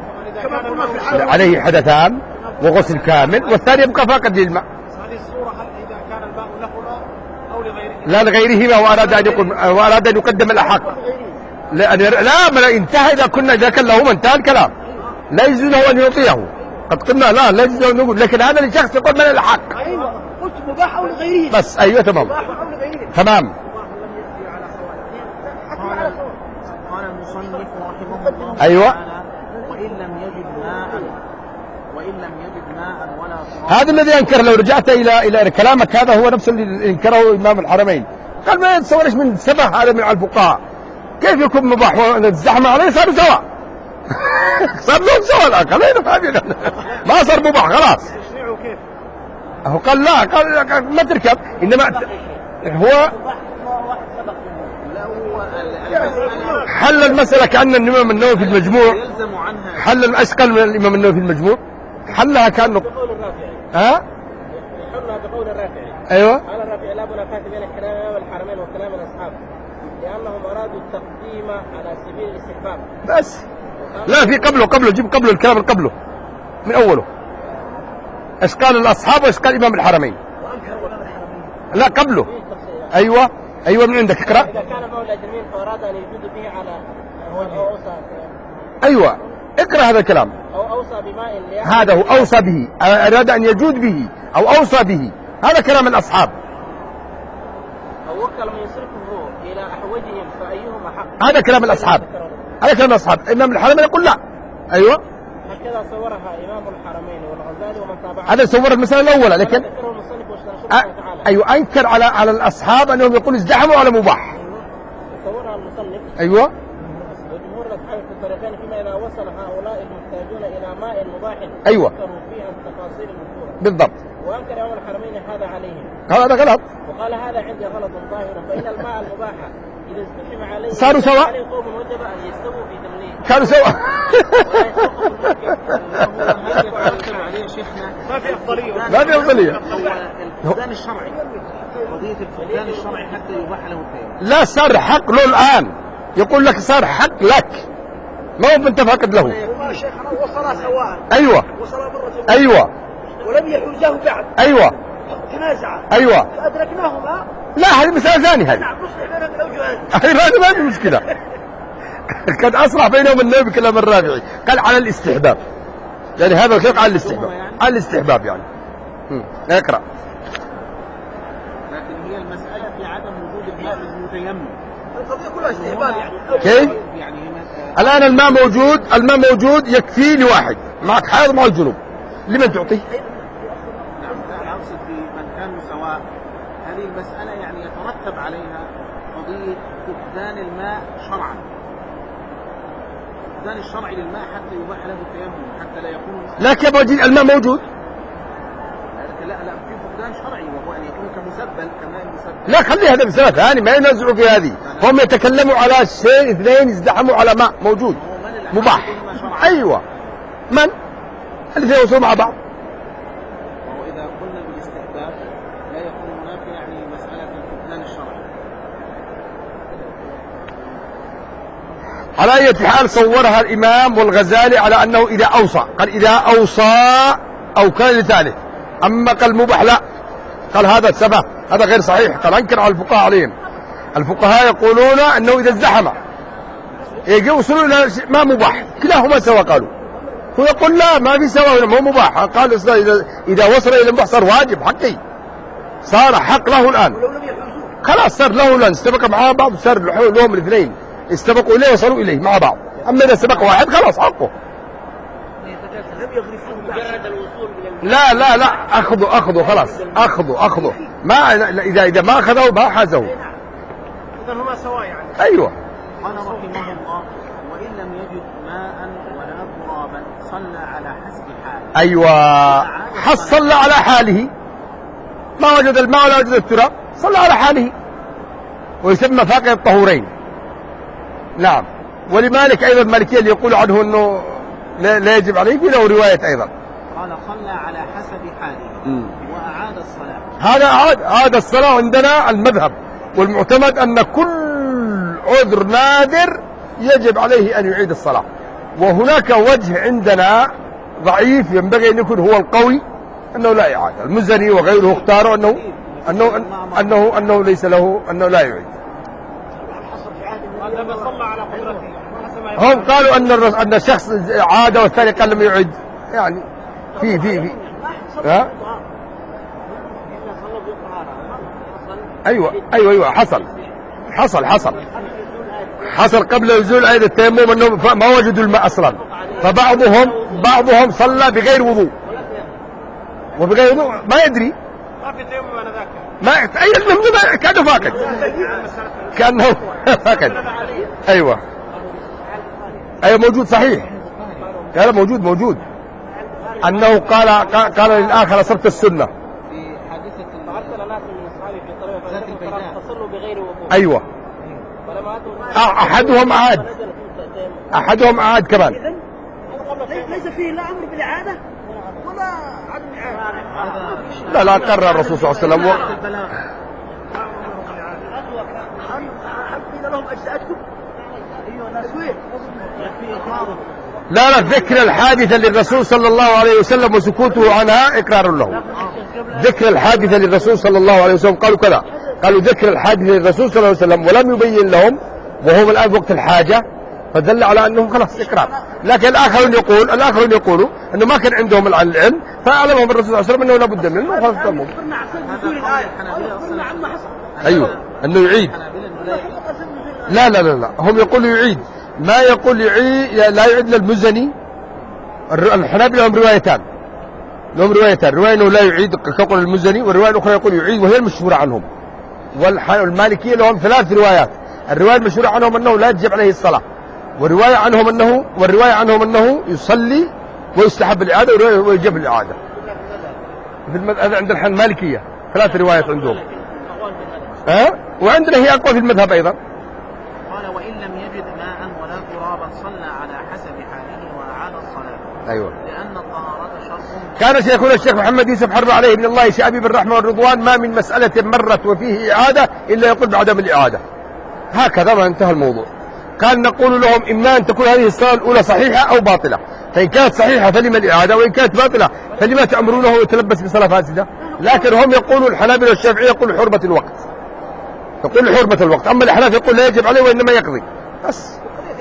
Speaker 1: عليه حدثان وغسل كامل، والثاني يبقى فاقد للماء.
Speaker 5: هذه الصورة هل إذا كان الماء له أو لغيره؟
Speaker 1: لا لغيرهما، وأراد أن يقدم وأراد أن يقدم الأحق. لأن لا ما انتهى إذا كنا إذا كان له انتهى الكلام، لا يجوز له أن يعطيه. قد قلنا لا لا يجوز له نقول، لكن هذا لشخص يقول من الأحق.
Speaker 2: قلت مباح أو لغيره
Speaker 1: بس. أيوة تمام
Speaker 2: مباح أو لغيره
Speaker 1: تمام.
Speaker 3: قال قال المصنف رحمه الله
Speaker 1: أيوة.
Speaker 3: تعالى وإن لم يجد ماء وإن لم يجد ماء ولا تراب.
Speaker 1: هذا الذي أنكر. لو رجعت إلى إلى كلامك هذا هو نفس اللي أنكره إمام الحرمين. قال ما يتصور إيش من سبه هذا من الفقهاء، كيف يكون مباح والزحمة عليه صاروا سوا صار لهم سوا الآن. خلينا فاهمين ما صار مباح خلاص.
Speaker 5: تشريعه كيف؟
Speaker 1: هو قال لا، قال ما تركب، إنما هو
Speaker 3: لا هو المسألة
Speaker 1: حل المسألة كأن الإمام النووي في المجموع
Speaker 3: يلزم عنها
Speaker 1: حل أثقل من الإمام النووي في المجموع، حلها كأنه
Speaker 4: بقول الرافعي
Speaker 1: ها
Speaker 4: يحلها بقول الرافعي.
Speaker 1: أيوه.
Speaker 4: قال الرافعي لا منافاة بين كلام امام الحرمين وكلام الاصحاب لانهم ارادوا التقديم على سبيل الاستحباب.
Speaker 1: بس لا، في قبله قبله جيب قبله الكلام اللي قبله من أوله. إيش قال الأصحاب وإيش قال إمام الحرمين؟ لا قبله. أيوه أيوه من عندك اقرأ.
Speaker 4: اذا كان مولى الاجرمين فاراد ان يجود به على او اوصى
Speaker 1: أيوه اقرأ هذا الكلام.
Speaker 4: او اوصى بماء ليأخذ
Speaker 1: هذا هو أوصى به، أراد أن يجود به أو أوصى به، هذا كلام الأصحاب.
Speaker 4: او وكل من يصرفه الى احوجهم فايهما حق.
Speaker 1: هذا كلام الأصحاب، هذا كلام الأصحاب. إمام الحرمين يقول لا. أيوه
Speaker 4: هكذا صورها امام الحرمين والغزالي ومن تابعه.
Speaker 1: هذا صور المسألة الأولى، لكن
Speaker 4: ذكره المصنف واشترى
Speaker 1: أ...
Speaker 4: تعالى.
Speaker 1: أيوه أنكر على على الأصحاب أنهم يقولوا ازدحموا على مباح.
Speaker 4: صورها المصنف
Speaker 1: أيوه
Speaker 4: وجمهور الاصحاب في الطريقين فيما اذا وصل هؤلاء المحتاجون الى ماء مباح
Speaker 1: أيوة.
Speaker 4: ذكروا فيها التفاصيل المذكوره
Speaker 1: بالضبط.
Speaker 4: وانكر امام الحرمين هذا عليهم
Speaker 1: قال هذا غلط.
Speaker 4: وقال هذا عندي غلط ظاهر فان الماء المباح اذا استحم عليه
Speaker 1: صاروا سواء.
Speaker 4: عليه قوم وجب ان يستووا في تمليه
Speaker 1: كانوا سوا
Speaker 3: هل يترتب عليه شيخنا
Speaker 5: ما في أفضلية.
Speaker 1: ما في أفضلية.
Speaker 3: هو الفقدان الشرعي، قضية الفقدان الشرعي حتى يباح له التيمم.
Speaker 1: لا صار حق له الآن، يقول لك صار حق لك، ما هو انت فاقد له.
Speaker 2: وما شيخنا وصلا سواء
Speaker 1: أيوة
Speaker 2: وصلا مرة
Speaker 1: أيوة
Speaker 2: ولم يحوزه بعد
Speaker 1: أيوة
Speaker 2: تنازعا
Speaker 1: أيوة.
Speaker 2: فأدركناهما.
Speaker 1: لا هذه مسألة ثانية هذه.
Speaker 2: نعم نصلح بين الأوجهين.
Speaker 1: هذه ما في مشكلة. قد أصرح بينهم النبي بكلام الرافعي، قال على الاستحباب، يعني هذا الخلق على الاستحباب، على الاستحباب يعني. هم. اقرأ.
Speaker 3: لكن هي المسألة في عدم وجود الماء للمتيمم.
Speaker 2: القضية كلها استهبال يعني.
Speaker 1: كيف؟
Speaker 3: يعني هي
Speaker 1: الآن الماء موجود، الماء موجود يكفي لواحد، معك حائض مع الجنوب، لمن تعطيه؟
Speaker 3: نعم لا أقصد في من كانوا سواء. هذه المسألة يعني يترتب عليها قضية فقدان الماء شرعا، فقدان الشرع للماء حتى يباح له التيمم، حتى لا يكون
Speaker 1: لكن يا ابو الماء موجود.
Speaker 3: لا لا في فقدان شرعي وهو أن يكون كمسبل كماء المسبل.
Speaker 1: لا خلي هذا مسألة ثانية، ما ينازعوا في هذه، هم يتكلموا على شيء اثنين يزدحموا على ماء موجود مباح. أيوة من الاثنين يوصلوا مع بعض.
Speaker 3: وهو إذا قلنا بالاستحباب لا يكون هناك يعني مسألة الفقدان الشرعي.
Speaker 1: على أي حال صورها الإمام والغزالي على أنه إذا أوصى، قال إذا أوصى أو كان لثالث. أما قال مباح لا، قال هذا سبب، هذا غير صحيح، قال أنكر على الفقهاء عليهم. الفقهاء يقولون أنه إذا ازدحم يجي يوصلوا إلى ما مباح، كلاهما سوا. قالوا هو يقول لا ما في سوا، مو مباح. قال إذا إذا وصل إلى المباح صار واجب حقي، صار حق له الآن، خلاص صار له الآن، استبق مع بعض، صار لهم الاثنين استبقوا إليه وصلوا إليه مع بعض. أما إذا سبق واحد خلاص حقه.
Speaker 4: مجرد الوصول الى
Speaker 1: لا لا لا أخذوا أخذوا خلاص، أخذوا أخذوا ما إذا إذا ما أخذوا ما حازوا.
Speaker 5: إذا هما سواء يعني.
Speaker 1: أيوة.
Speaker 3: قال رحمه الله وإن لم يجد ماء ولا ترابا صلى على حسب حاله.
Speaker 1: أيوة حصل على حاله، ما وجد الماء ولا وجد التراب صلى على حاله، ويسمى فاقد الطهورين. نعم. ولمالك أيضا المالكية اللي يقول عنه أنه لا يجب عليه، في له رواية أيضا.
Speaker 3: قال صلى على حسب حاله
Speaker 1: م.
Speaker 3: وأعاد الصلاة.
Speaker 1: هذا أعاد هذا الصلاة عندنا المذهب والمعتمد أن كل عذر نادر يجب عليه أن يعيد الصلاة. وهناك وجه عندنا ضعيف ينبغي أن يكون هو القوي أنه لا إعادة. المزني وغيره اختاروا أنه أنه أنه أنه ليس له، أنه لا يعيد.
Speaker 5: هذا صلى على قدرته.
Speaker 1: هم قالوا أن أن الشخص عاد والثاني قال لم يعد، يعني في في في ها أيوة أيوة أيوة حصل حصل حصل حصل قبل نزول آية التيمم أنهم ما وجدوا الماء أصلا، فبعضهم بعضهم صلى بغير وضوء وبغير وضوء ما يدري
Speaker 5: ما في تيمم انا ذاك
Speaker 1: ما أي المهم كأنه فاقد كأنه فاقد. أيوة أيوة موجود صحيح، هذا موجود موجود أنه قال قال للآخر أصبت السنة
Speaker 3: في حادثة
Speaker 4: فأرسل ناس من أصحابي في طريق
Speaker 3: ذات البيداء.
Speaker 4: فصلوا بغير وضوء.
Speaker 1: أيوة
Speaker 4: فلما أتوا
Speaker 1: أه أحدهم عاد أحدهم عاد كمان
Speaker 2: ليس فيه لا أمر بالإعادة ولا عدم إعادة.
Speaker 1: لا لا قرر الرسول صلى الله عليه وسلم و...
Speaker 2: هل قيل لهم أجزأتكم؟ أيها الناس وين؟
Speaker 1: لا لا ذكر الحادثة للرسول صلى الله عليه وسلم وسكوته عنها إقرار له. ذكر الحادثة للرسول صلى الله عليه وسلم قالوا كذا، قالوا ذكر الحادثة للرسول صلى الله عليه وسلم ولم يبين لهم وهم الآن وقت الحاجة، فدل على أنهم خلاص إقرار. لكن الآخرون يقول الآخرون يقولوا أنه ما كان عندهم العلم فأعلمهم الرسول صلى الله عليه وسلم أنه لا بد منه وخلاص تموا.
Speaker 2: قلنا عن نزول الآية قلنا عما حصل.
Speaker 1: أيوه أنه يعيد. لا لا لا لا هم يقولوا يعيد، ما يقول يعيد لا يعيد للمزني. الحنابلة لهم روايتان لهم روايتان رواية أنه لا يعيد كقول المزني، والرواية الأخرى يقول يعيد وهي المشهورة عنهم. والمالكية لهم ثلاث روايات، الرواية المشهورة عنهم أنه لا تجب عليه الصلاة، والرواية عنهم أنه والرواية عنهم أنه يصلي ويستحب الإعادة ويجب الإعادة. هذا عند المالكية ثلاث روايات عندهم. ها وعندنا هي أقوى في المذهب أيضا.
Speaker 3: قال وإن لم يجد ماء ولا ترابا صلى على حسب حاله وأعاد الصلاة.
Speaker 1: أيوة.
Speaker 3: لأن الطهارة شرط.
Speaker 1: كان شيخنا الشيخ محمد يوسف حرب عليه من الله شأبي بالرحمة والرضوان ما من مسألة مرت وفيه إعادة إلا يقول بعدم الإعادة. هكذا ما انتهى الموضوع. كان نقول لهم إما أن تكون هذه الصلاة الأولى صحيحة أو باطلة، فإن كانت صحيحة فلما الإعادة، وإن كانت باطلة فلما تأمرونه يتلبس بصلاة فاسدة. لكن هم يقولوا الحنابلة والشافعية يقولوا حرمة الوقت، يقول حرمة الوقت، أما الأحناف يقول لا يجب عليه وإنما يقضي بس.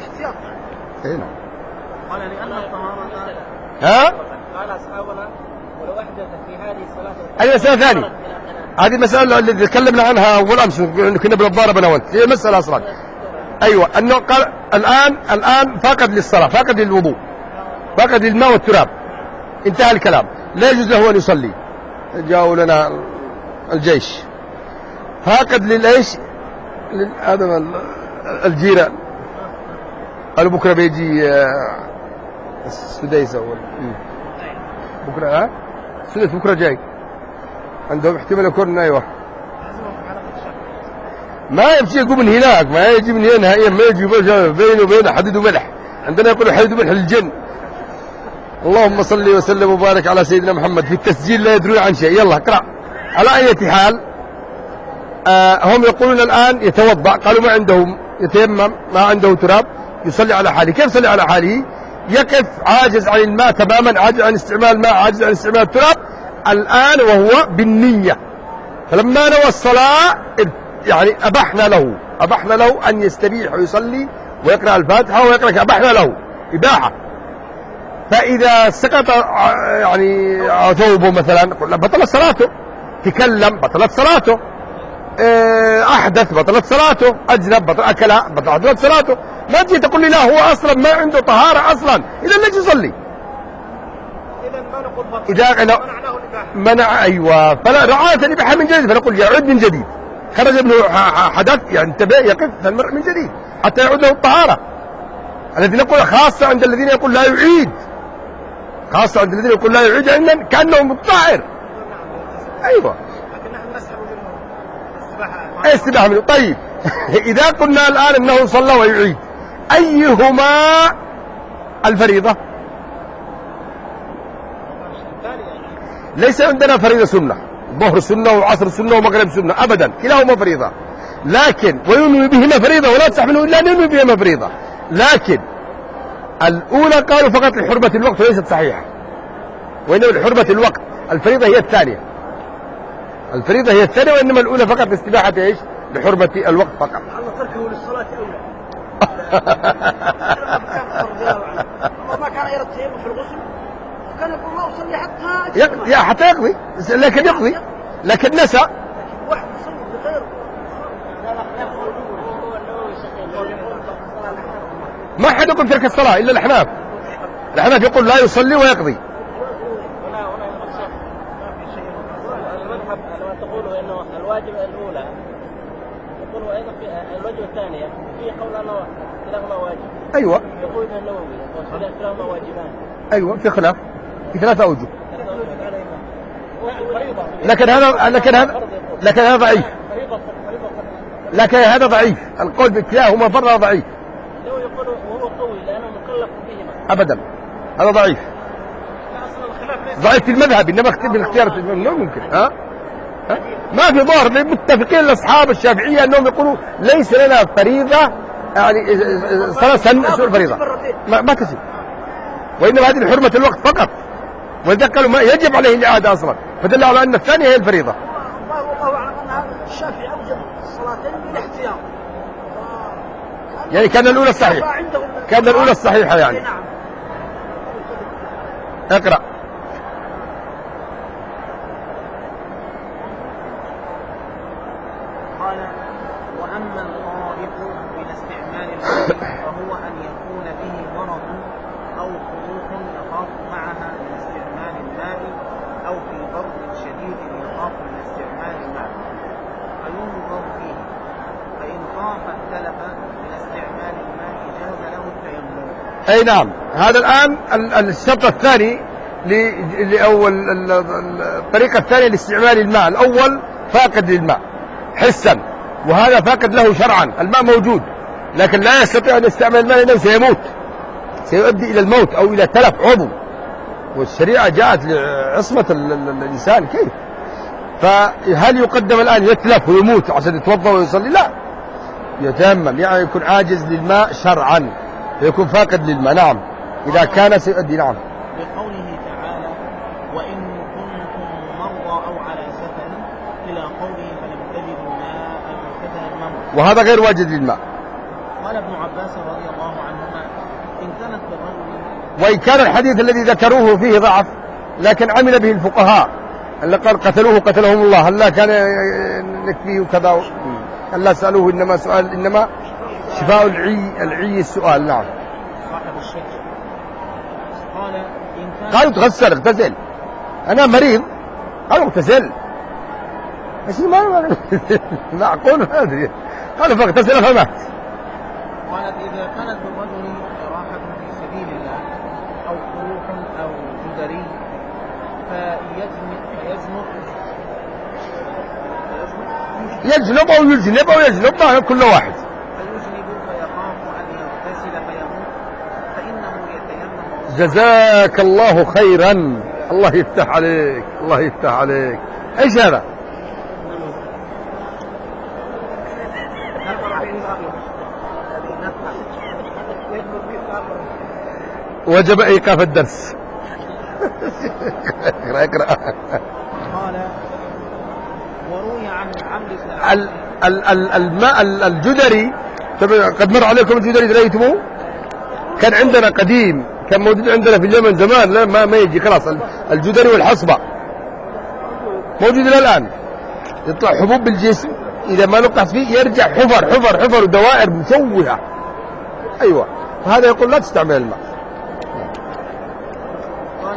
Speaker 1: هنا
Speaker 3: قال لأن الطهارة.
Speaker 1: ها
Speaker 4: قال أصحابنا ولو أحدث في هذه الصلاة.
Speaker 1: هذه مسألة ثانية، هذه مسألة اللي تكلمنا عنها أول أمس كنا بنتضارب أنا وأنت، هي مسألة أصلا. أيوة أنه قال الآن الآن فاقد للصلاة، فاقد للوضوء، فاقد للماء والتراب، انتهى الكلام، لا يجوز له أن يصلي. جاءوا لنا الجيش، فاقد للإيش؟ هذا الجيران قالوا بكرة بيجي السديس أول بكرة ها السديس بكرة جاي عندهم احتمال يكون. أيوة ما يمشي يقوم من هناك، ما يجي من هنا نهائيا، ما يجي بينه وبين حديد وملح، عندنا يقولوا حديد وملح للجن. اللهم صل وسلم وبارك على سيدنا محمد. في التسجيل لا يدرون عن شيء. يلا اقرأ. على أي حال آه هم يقولون الآن يتوضأ، قالوا ما عندهم يتيمم، ما عنده تراب، يصلي على حاله. كيف يصلي على حاله؟ يقف عاجز عن الماء تماما، عاجز عن استعمال الماء، عاجز عن استعمال التراب الآن وهو بالنية. فلما نوى الصلاة يعني أبحنا له أبحنا له أن يستبيح ويصلي ويقرأ الفاتحة ويقرأ، أبحنا له إباحة. فإذا سقط يعني ثوبه مثلا بطلت صلاته، تكلم بطلت صلاته، أحدث بطلت صلاته، أجنب بطل أكل بطلت صلاته. ما تجي تقول لي لا هو أصلا ما عنده طهارة أصلا، إذا ليش يصلي؟
Speaker 5: إذا ما نقول بطل،
Speaker 1: إذا أنا
Speaker 5: منعناه الإباحة.
Speaker 1: منع أيوة، فلا رعاية الإباحة من جديد، فنقول يعود من جديد. خرج منه حدث يعني انتبه يقف المرء من جديد حتى يعود له الطهارة. الذي نقول خاصة عند الذين يقول لا يعيد، خاصة عند الذين يقول لا يعيد لأن كأنه متطهر. أيوة
Speaker 5: لكن نحن نسحب منه السباحة.
Speaker 1: أي استباحة منه. طيب إذا قلنا الآن أنه صلى ويعيد، أيهما الفريضة؟ ليس عندنا فريضة سنة، ظهر سنة وعصر سنة ومغرب سنة أبدا، كلاهما فريضة. لكن وينوي بهما فريضة ولا تصح منه إلا أن ينوي بهما فريضة. لكن الأولى قالوا فقط لحرمة الوقت وليست صحيحة، وإنما لحرمة الوقت. الفريضة هي الثانية، الفريضة هي الثانية، وإنما الأولى فقط لاستباحة إيش؟ لحرمة الوقت فقط.
Speaker 2: الله تركه للصلاة أولى. ما كان يرى التيمم في الغسل، كان يقول الله أصلي حتى
Speaker 1: يقضي حتى يقضي، لكن يقضي لكن نسى.
Speaker 2: واحد يصلي بغير
Speaker 1: ما حد يقول ترك الصلاة إلا الأحناف. الأحناف يقول لا يصلي ويقضي.
Speaker 4: هنا هنا يقول شيخ ما في شيء. المذهب لما تقولوا إنه الواجب الأولى يقولوا أيضا في الواجب الثانية في قول أنه كلاهما واجب.
Speaker 1: أيوة.
Speaker 4: يقول ابن النووي كلاهما واجبان.
Speaker 1: أيوة في خلاف في ثلاثة أوجه. لكن هذا لكن هذا لكن هذا ضعيف. لكن هذا ضعيف. القول بكلاهما فرض ضعيف.
Speaker 4: لو يقول وهو قوي لأنه مكلف بهما.
Speaker 1: أبدا هذا ضعيف. ضعيف في المذهب إنما في الاختيار ممكن. ها؟ ها؟ ما في ظاهر متفقين الأصحاب الشافعية أنهم يقولوا ليس لنا فريضة يعني صلاة سنة فريضة ما, ما تسي. وإنما هذه حرمة الوقت فقط. ولذا قالوا ما يجب عليه الإعادة أصلا فدل على أن الثانية هي الفريضة.
Speaker 2: والله أعلم أن هذا الشافعي أوجب الصلاتين بالاحتياط.
Speaker 1: يعني كان الأولى الصحيحة. كان الأولى الصحيحة يعني. اقرأ.
Speaker 3: قال وأما الخائف من استعمال الماء فهو أن يكون به مرض أو خروق يخاف معها من استعمال الماء أو في برد شديد يخاف من استعمال الماء فينظر فيه فإن خاف التلف من استعمال الماء جاز له التيمم.
Speaker 1: أي نعم. هذا الآن الشرط الثاني أو الطريقة الثانية لاستعمال الماء. الأول فاقد للماء حسا وهذا فاقد له شرعا. الماء موجود لكن لا يستطيع أن يستعمل الماء لأنه سيموت سيؤدي إلى الموت أو إلى تلف عضو والشريعة جاءت لعصمة الإنسان كيف. فهل يقدم الآن يتلف ويموت عشان يتوضأ ويصلي؟ لا يتيمم يعني يكون عاجز للماء شرعا فيكون فاقد للماء. نعم إذا كان سيؤدي. نعم.
Speaker 3: بقوله تعالى وإن كنتم مرضى أو على سفر إلى قوله فلم تجدوا ماء فتيمموا.
Speaker 1: وهذا غير واجد للماء.
Speaker 3: قال ابن عباس رضي الله عنهما إن كانت بالرجل
Speaker 1: وإن كان الحديث الذي ذكروه فيه ضعف لكن عمل به الفقهاء اللي قال قتلوه قتلهم الله هل لا كان يكفيه كذا هل لا سألوه إنما سؤال إنما شفاء العي العي السؤال. نعم.
Speaker 3: صاحب الشجر قال إن كان
Speaker 1: قالوا تغسل اغتسل أنا مريض قالوا اغتسل بس ما معقول هذه قالوا فاغتسل فمات.
Speaker 3: قالت إذا كانت بالرجل راحة في سبيل الله أو خروق أو جدري فيجنب فيجنب
Speaker 1: يجنب أو يجنب أو يجنب ما كل واحد.
Speaker 3: فيجنب فيخاف أن يغتسل فيموت فإنه يتيمم.
Speaker 1: جزاك الله خيرا. الله يفتح عليك الله يفتح عليك. ايش هذا؟ وجب ايقاف الدرس. اقرا اقرا.
Speaker 3: قال وروي عن عمرو بن
Speaker 1: ال- ال- ال- الماء ال- الجدري قد مر عليكم الجدري رأيتموه؟ كان عندنا قديم كان موجود عندنا في اليمن زمان لا ما ما يجي خلاص. الجدري والحصبة موجود الى الان يطلع حبوب بالجسم اذا ما نقص فيه يرجع حفر حفر حفر ودوائر مشوهة. ايوه فهذا يقول لا تستعمل الماء.
Speaker 3: قال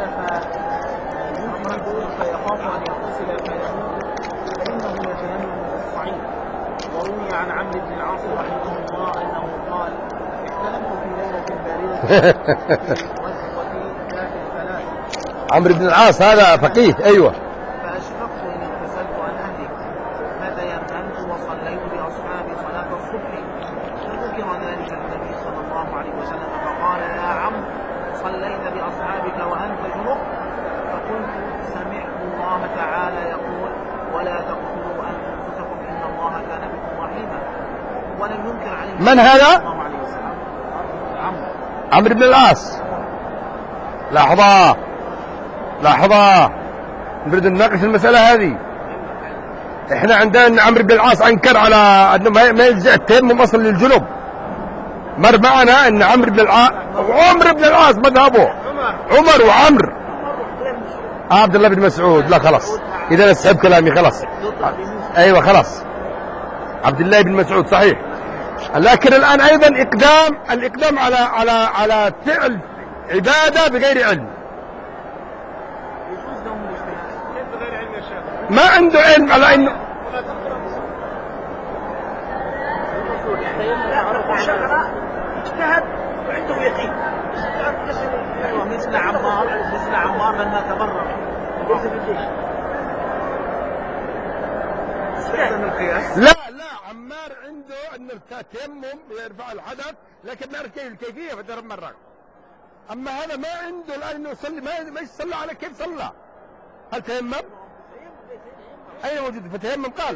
Speaker 3: فيجنب فيخاف أن يغتسل فيموت فإنه يتيمم في الصعيد. وروي عن عمرو بن العاص رحمه الله أنه قال احتلمت في ليلة باردة وفي ذات الثلاث
Speaker 1: عمرو بن العاص هذا فقيه. ايوه
Speaker 3: فأشفقت إن اغتسلت أن أهلك فتيممت وصليت بأصحابي صلاة الصبح فذكر ذلك النبي صلى الله عليه وسلم فقال يا عمرو صليت بأصحابك وأنت جنب فقلت سمعت الله تعالى يقول ولا تقتلوا أنفسكم إن الله كان بكم رحيما. ولم ينكر عليه
Speaker 1: من هذا؟
Speaker 3: صلى الله عليه وسلم عمرو
Speaker 1: عمرو بن العاص. لحظة لحظة نريد نناقش المسألة هذه. احنا عندنا عمرو بن العاص انكر على انه ما يلزم التيمم اصلا للجنوب. مر معنا ان عمرو بن العاص عمرو بن العاص مذهبه عمر وعمر آه عبد الله بن مسعود. لا خلاص اذا استهب كلامي خلاص. ايوه خلاص عبد الله بن مسعود صحيح. لكن الآن أيضا إقدام الإقدام على على على فعل عبادة بغير علم.
Speaker 3: يجوز لهم الاجتهاد.
Speaker 5: كيف بغير علم يا شيخ؟
Speaker 1: ما عنده علم على إنه
Speaker 5: ولا تقرأ
Speaker 2: اجتهد وعنده يقين.
Speaker 3: ايوه مثل عمار مثل عمار لما تبرع
Speaker 2: ليس في الجيش.
Speaker 5: استخدم القياس.
Speaker 1: لا لا عمار عنده أن التيمم يرفع الحدث، لكن ما يعرف كيف الكيفية فترى مرة. أما هذا ما عنده الآن إنه يصلي، ما ما يصلى على كيف صلى. هل تيمم؟ أين موجود في تيمم قال؟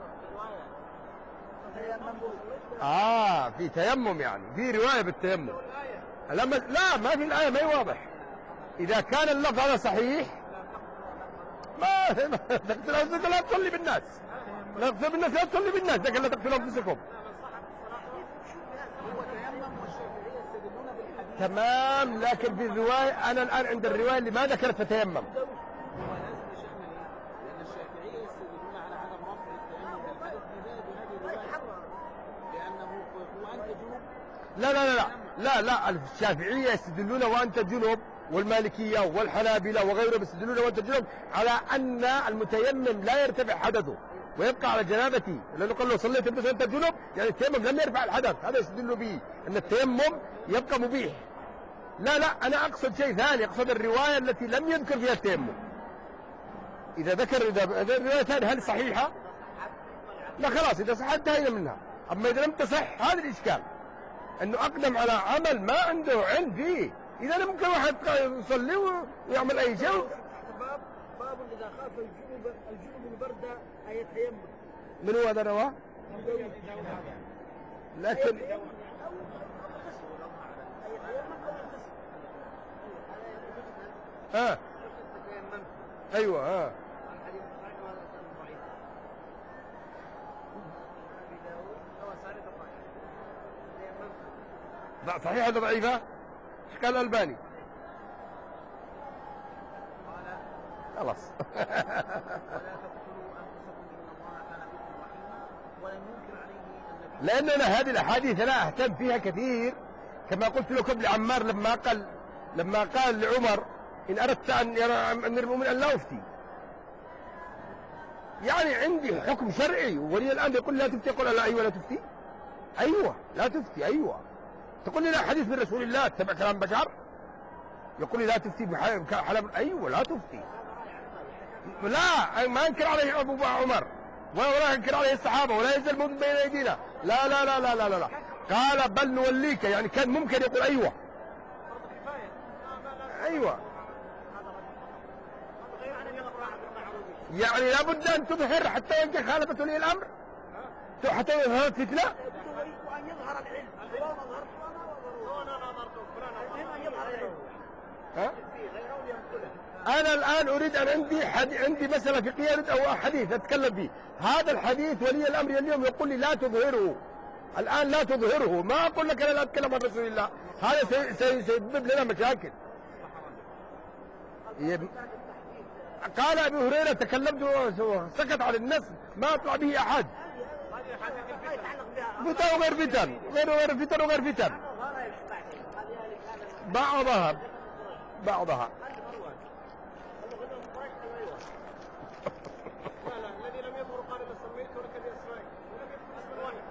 Speaker 1: آه في تيمم، يعني في رواية بالتيمم. لما لا ما في الآية، ما هي واضح. إذا كان اللفظ هذا صحيح ما تقتلوا لا تصلي بالناس، لا تصلي بالناس، لا تصلي بالناس، لكن لا تقتلوا أنفسكم. تمام، لكن في الرواية أنا الآن عند الرواية اللي ما ذكرت فتيمم. لا لا لا لا لا لا الشافعية يستدلون وأنت جنب، والمالكية والحنابلة وغيرهم يستدلون وأنت جنب على أن المتيمم لا يرتفع حدثه ويبقى على جنابته، لأنه قال له صليت بس وأنت جنب، يعني التيمم لم يرفع الحدث. هذا يستدل به أن التيمم يبقى مبيح. لا لا أنا أقصد شيء ثاني، أقصد الرواية التي لم يذكر فيها التيمم. إذا ذكر إذا الرواية ثانية هل صحيحة؟ لا خلاص إذا صحت انتهينا منها. أما إذا لم تصح هذا الإشكال، أنه أقدم على عمل ما عنده علم فيه. إذا لم يمكن واحد يصلي ويعمل أي شيء.
Speaker 2: باب باب إذا خاف الجنوب الجنوب البرد أيتيمم.
Speaker 1: من هو هذا رواه؟ لكن ها أيوة ها صحيح هذا ضعيفة؟ ايش قال الألباني؟ خلاص. لأننا هذه الأحاديث لا أهتم فيها كثير، كما قلت لكم لعمار لما قال لما قال لعمر إن أردت أن يرى أمير المؤمنين أن لا أفتي. يعني عندي حكم شرعي، ولي الآن يقول لا تفتي، يقول لا أيوة لا تفتي، أيوة لا تفتي، أيوة تقول لي لا حديث من رسول الله تتبع كلام بشر، يقول لي لا تفتي بحلال، أيوة لا تفتي. لا ما ينكر عليه أبو عمر ولا ينكر عليه الصحابة ولا يزال موجود بين أيدينا، لا لا لا لا لا لا, لا. قال بل نوليك، يعني كان ممكن يقول أيوة أيوة، يعني لابد أن تظهر حتى ينجح خالفة ولي الأمر، حتى يظهر فتنة.
Speaker 2: وأن يظهر العلم.
Speaker 1: ها؟ أنا الآن أريد أن عندي حد... عندي مسألة فقهية أريد أو حديث أتكلم فيه. هذا الحديث ولي الأمر اليوم يقول لي لا تظهره الآن، لا تظهره. ما أقول لك أنا لا أتكلم عن رسول الله، هذا سي... سي... سيسبب لنا مشاكل. يب... قال أبي هريرة تكلمت سكت عن الناس ما أطلع به أحد. فتن وغير فتن، غير غير فتن وغير فتن، بعضها بعضها
Speaker 5: الذي لم يظهر قال سميت ولك بأسمائك ولم يكن اسم واحد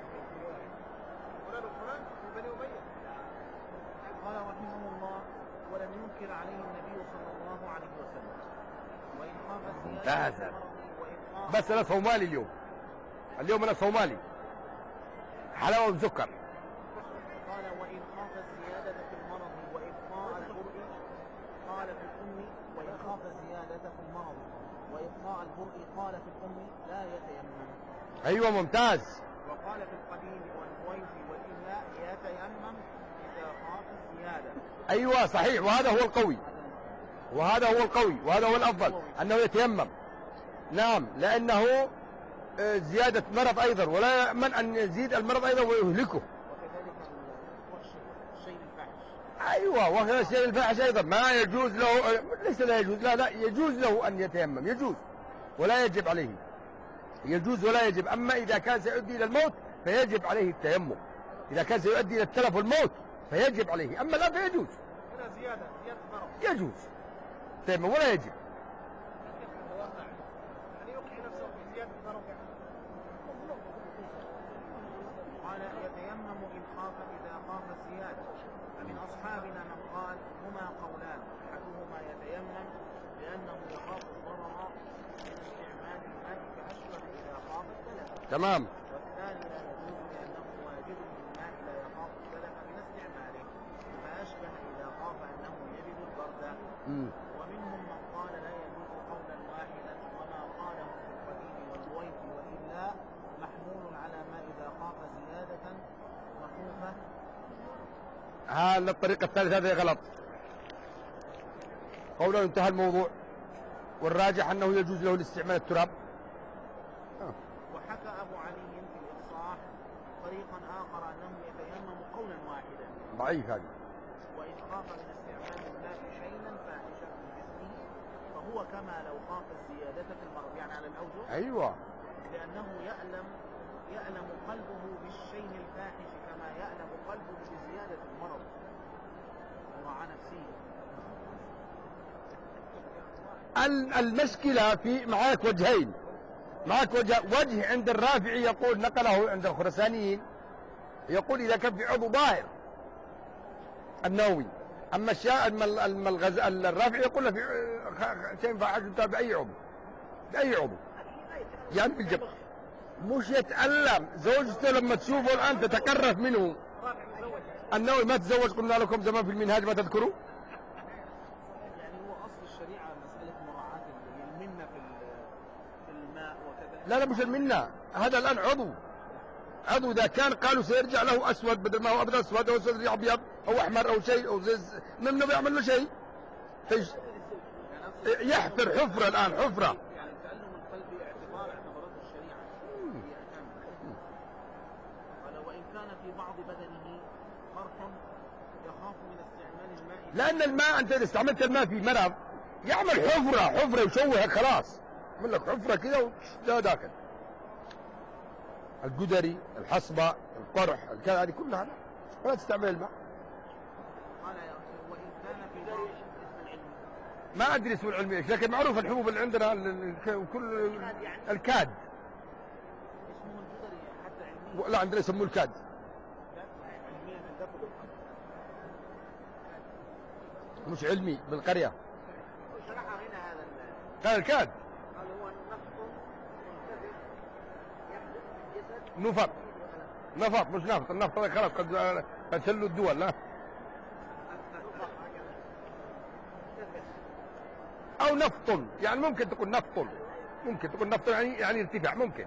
Speaker 5: فلان فلان من بني أمية.
Speaker 3: قال رحمه الله ولم ينكر عليه النبي صلى الله عليه وسلم وإن خاف
Speaker 1: ممتازة. بس أنا صومالي اليوم، اليوم أنا صومالي حلاوة وسكر.
Speaker 3: قال وإن خاف الزيادة في المرض وإبقاء البرء، قال في الأم وإن خاف الزيادة في المرض وإبقاء البرء، قال في الأم لا يتيمم.
Speaker 1: أيوة ممتاز.
Speaker 3: وقال في القديم والبويف والإملاء يتيمم إذا خاف الزيادة.
Speaker 1: أيوة صحيح، وهذا هو القوي، وهذا هو القوي وهذا هو الأفضل أنه يتيمم. نعم، لأنه زيادة مرض أيضا، ولا يأمن أن يزيد المرض أيضا ويهلكه.
Speaker 3: وكذلك الشيء الفاحش.
Speaker 1: أيوة، وهذا الشيء الفاحش أيضا ما يجوز له، ليس لا يجوز، لا لا يجوز له أن يتيمم، يجوز ولا يجب عليه، يجوز ولا يجب. أما إذا كان سيؤدي إلى الموت فيجب عليه التيمم. إذا كان سيؤدي إلى التلف والموت فيجب عليه، أما لا فيجوز.
Speaker 5: هنا زيادة زيادة ضرر.
Speaker 1: يجوز تيمم ولا يجب.
Speaker 5: يعني يوقع نفسه في زيادة ضرر.
Speaker 3: قال يتيمم إن خاف إذا خاف الزيادة. فمن أصحابنا من قال هما قولان، أحدهما يتيمم لأنه يخاف الضرر من استعمال الماء كأشبه إذا خاف التلف.
Speaker 1: تمام.
Speaker 3: والثاني لا يجوز لأنه واجب بالماء لا يخاف التلف من استعماله، فأشبه إذا خاف أنه يجد البرد.
Speaker 1: مم.
Speaker 3: ومنهم من قال لا يجوز قولا واحدا، وما قاله في القديم والبويت وإلا محمول على ما إذا خاف زيادة مخوفة.
Speaker 1: ها الطريقة الثالثة هذه غلط. قوله انتهى الموضوع، والراجح أنه يجوز له الاستعمال التراب. آه.
Speaker 3: وحكى أبو علي في الإفصاح طريقا آخر أنه يتيمم قولا واحدا.
Speaker 1: ضعيف هذا.
Speaker 3: وإن خاف من استعمال الماء شيئا فاحشا في جسمه فهو كما لو خاف الزيادة في المرض، يعني على الأوجه.
Speaker 1: أيوة.
Speaker 3: لأنه يألم يألم قلبه بالشيء الفاحش كما يألم قلبه بزيادة المرض ومع نفسه.
Speaker 1: المشكلة في معاك وجهين، معاك وجه, وجه عند الرافعي يقول نقله عند الخرسانيين يقول إذا كان في عضو ظاهر النووي، أما الشاء الغز... الرافعي يقول في شيء فاحش بأي عضو بأي عضو، يعني بالجبهة مش يتألم. زوجته لما تشوفه الآن تتكرف منه. النووي ما تزوج قلنا لكم زمان في المنهاج ما تذكروا.
Speaker 3: يعني هو أصل الشريعة مسألة مراعاة المنة في في الماء وكذا.
Speaker 1: لا لا مش المنة، هذا الآن عضو عضو إذا كان قالوا سيرجع له أسود بدل ما هو أبدا أسود أو أسود أبيض أو أحمر أو شيء أو زي منه بيعمل له شيء فيش... يحفر حفرة الآن حفرة.
Speaker 3: يعني تألم القلب اعتبار اعتبارات الشريعة في أحكامها. قال وإن كان في بعض بدنه فرح يخاف من استعمال الماء،
Speaker 1: لأن الماء أنت إذا استعملت الماء في مرض يعمل حفرة حفرة يشوهك خلاص، يعمل لك حفرة كذا ولا داخل. القدري الحصبة القرح الكذا هذه كلها ولا تستعمل الماء.
Speaker 3: قال وإن كان في بعض اسم العلم
Speaker 1: ما أدري اسم العلمي إيش، لكن معروف الحبوب اللي عندنا كل الكاد
Speaker 3: اسمه الجدري حتى علميا.
Speaker 1: لا عندنا يسموه الكاد.
Speaker 3: علميا الدبل
Speaker 1: مش علمي بالقرية.
Speaker 3: شرح هنا هذا
Speaker 1: قال الكاد
Speaker 3: قال هو النفط منتفخ يحدث في الجسد
Speaker 1: نفط نفط مش نفط. النفط هذا خلاص قد قد شلوا الدول. لا أو نفط، يعني ممكن تكون نفط، ممكن تكون نفط يعني يعني ارتفاع ممكن.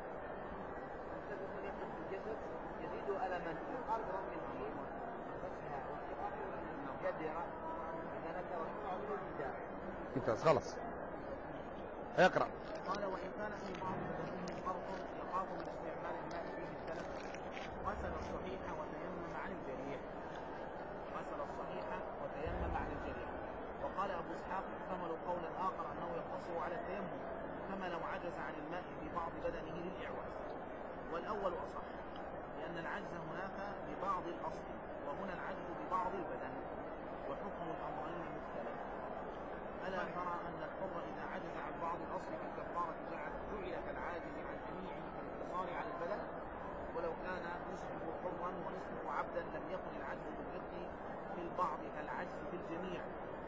Speaker 3: يزيد ألما يقال برغم الجيم وفتحها واشتقاقها جدرة إذا نكر
Speaker 1: ممتاز خلاص اقرأ.
Speaker 3: قال وإن كان في بعض بدنه فرق يخاف من استعمال الماء فيه التلف غسل الصحيح وتيمم عن الجريح غسل الصحيح وتيمم عن الجريح. وقال أبو إسحاق احتمل قولا آخر أنه يقتصر على التيمم كما لو عجز عن الماء في بعض بدنه للإعواز، والأول أصح لأن العجز هناك ببعض الأصل وهنا العجز ببعض البدن وحكم الأمرين مختلف. ألا ترى أن الحر إذا عجز عن بعض الأصل في الكفارة جعل جعل كالعاجز عن جميع الاقتصار على البدن، ولو كان نصفه حرا ونصفه عبدا لم يكن العجز بالرق في البعض كالعجز في الجميع،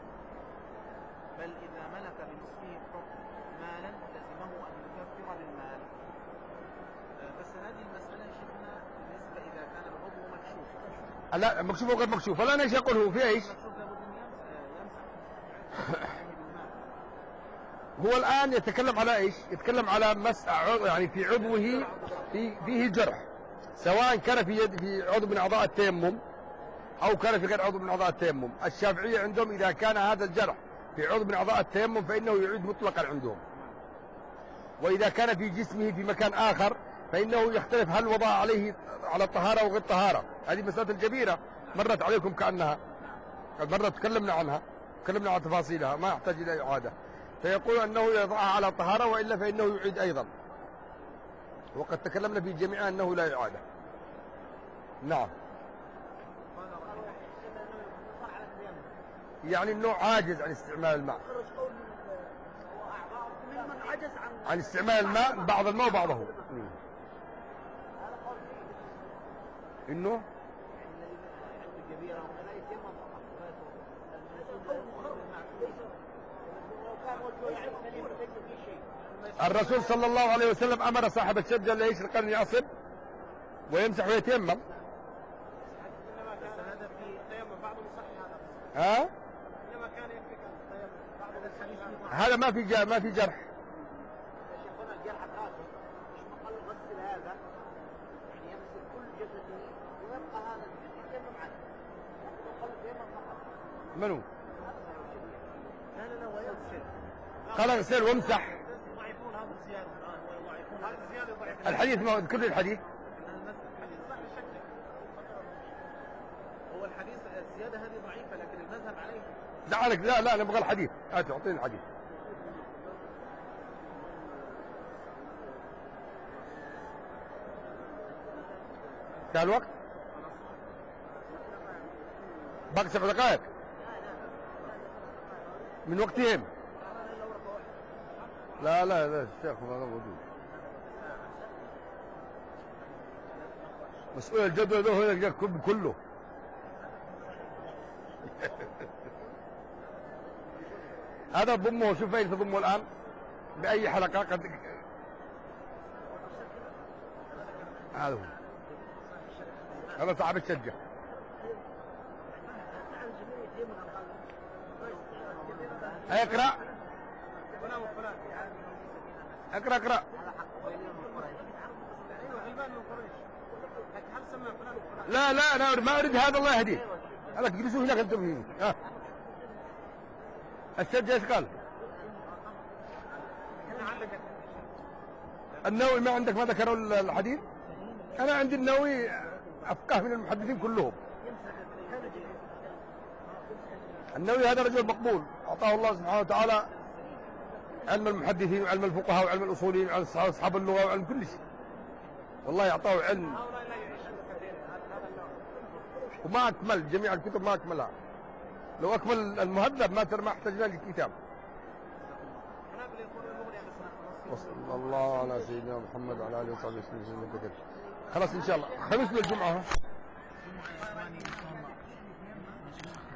Speaker 3: بل إذا ملك بنصفه الحر مالا لزمه أن يكفر بالمال. بس هذه المسألة شفنا بالنسبة إذا كان العضو مكشوف.
Speaker 1: لا مكشوف وغير مكشوف، فلا ايش يقول هو في ايش؟
Speaker 3: مكشوف لابد أن يمسح.
Speaker 1: هو الآن يتكلم على ايش؟ يتكلم على مسح يعني في عضوه في فيه جرح، سواء كان في يد في عضو من أعضاء التيمم أو كان في غير عضو من أعضاء التيمم. الشافعية عندهم إذا كان هذا الجرح في عضو من أعضاء التيمم فإنه يعيد مطلقا عندهم، وإذا كان في جسمه في مكان آخر فإنه يختلف هل وضع عليه على الطهارة أو غير طهارة. هذه مسألة الجبيرة مرت عليكم كأنها مرة تكلمنا عنها، تكلمنا عن تفاصيلها ما يحتاج إلى إعادة. فيقول أنه يضعها على طهارة وإلا فإنه يعيد أيضا. وقد تكلمنا في جميعها أنه لا إعادة. نعم. يعني النوع عاجز عن استعمال الماء،
Speaker 2: ممن عجز عن
Speaker 1: عن استعمال الماء، بعض الماء وبعضه. إنه الرسول صلى الله عليه وسلم أمر صاحب الشجرة لا يشرق أن يعصب ويمسح ويتيمم.
Speaker 5: هذا في تيمم بعضهم يصحي هذا.
Speaker 1: ها؟
Speaker 5: انما كان يكفيك التيمم بعض الحديث.
Speaker 1: هذا ما في جا ما في جرح.
Speaker 2: يا شيخنا الجرح الراسي مش مقل غسل هذا، يعني يغسل كل جسده ويبقى هذا الجسد يتيمم عنه. يقل التيمم فقط.
Speaker 1: منو؟
Speaker 2: لا لا لا ويغسل.
Speaker 1: قال اغسل وامسح.
Speaker 5: يضعفون هذا الزياده الان ويضعفون هذا الزياده يضعف
Speaker 1: الحديث ما اذكر لي الحديث.
Speaker 5: الحديث صح الشك. هو الحديث الزياده هذه ضعيفه لكن المذهب عليه.
Speaker 1: لا عليك، لا لا نبغى الحديث. هات اعطيني الحديث. انتهى الوقت؟ باقي سبع دقائق من وقتهم. لا لا لا الشيخ هذا موجود. مسؤول الجدول ده هو يكتب كله. هذا ضمه، شوف اين تضمه الان باي حلقه قد. هذا هو، هذا صاحب الشجة. اقرا اقرا اقرا. لا لا انا ما اريد هذا، الله يهديه. هذا تجلسوا هناك انتم فيه. ها الشجة ايش قال؟ النووي ما عندك ما ذكروا الحديث؟ انا عندي النووي افقه من المحدثين كلهم. النووي هذا رجل مقبول، اعطاه الله سبحانه وتعالى علم المحدثين وعلم الفقهاء وعلم الاصوليين وعلم اصحاب اللغه وعلم كل شيء. والله اعطاه علم وما اكمل جميع الكتب، ما اكملها. لو اكمل المهذب ما ترى ما احتاجنا للكتاب. وصلى الله على سيدنا محمد وعلى اله وصحبه وسلم. خلاص ان شاء الله خميس للجمعه.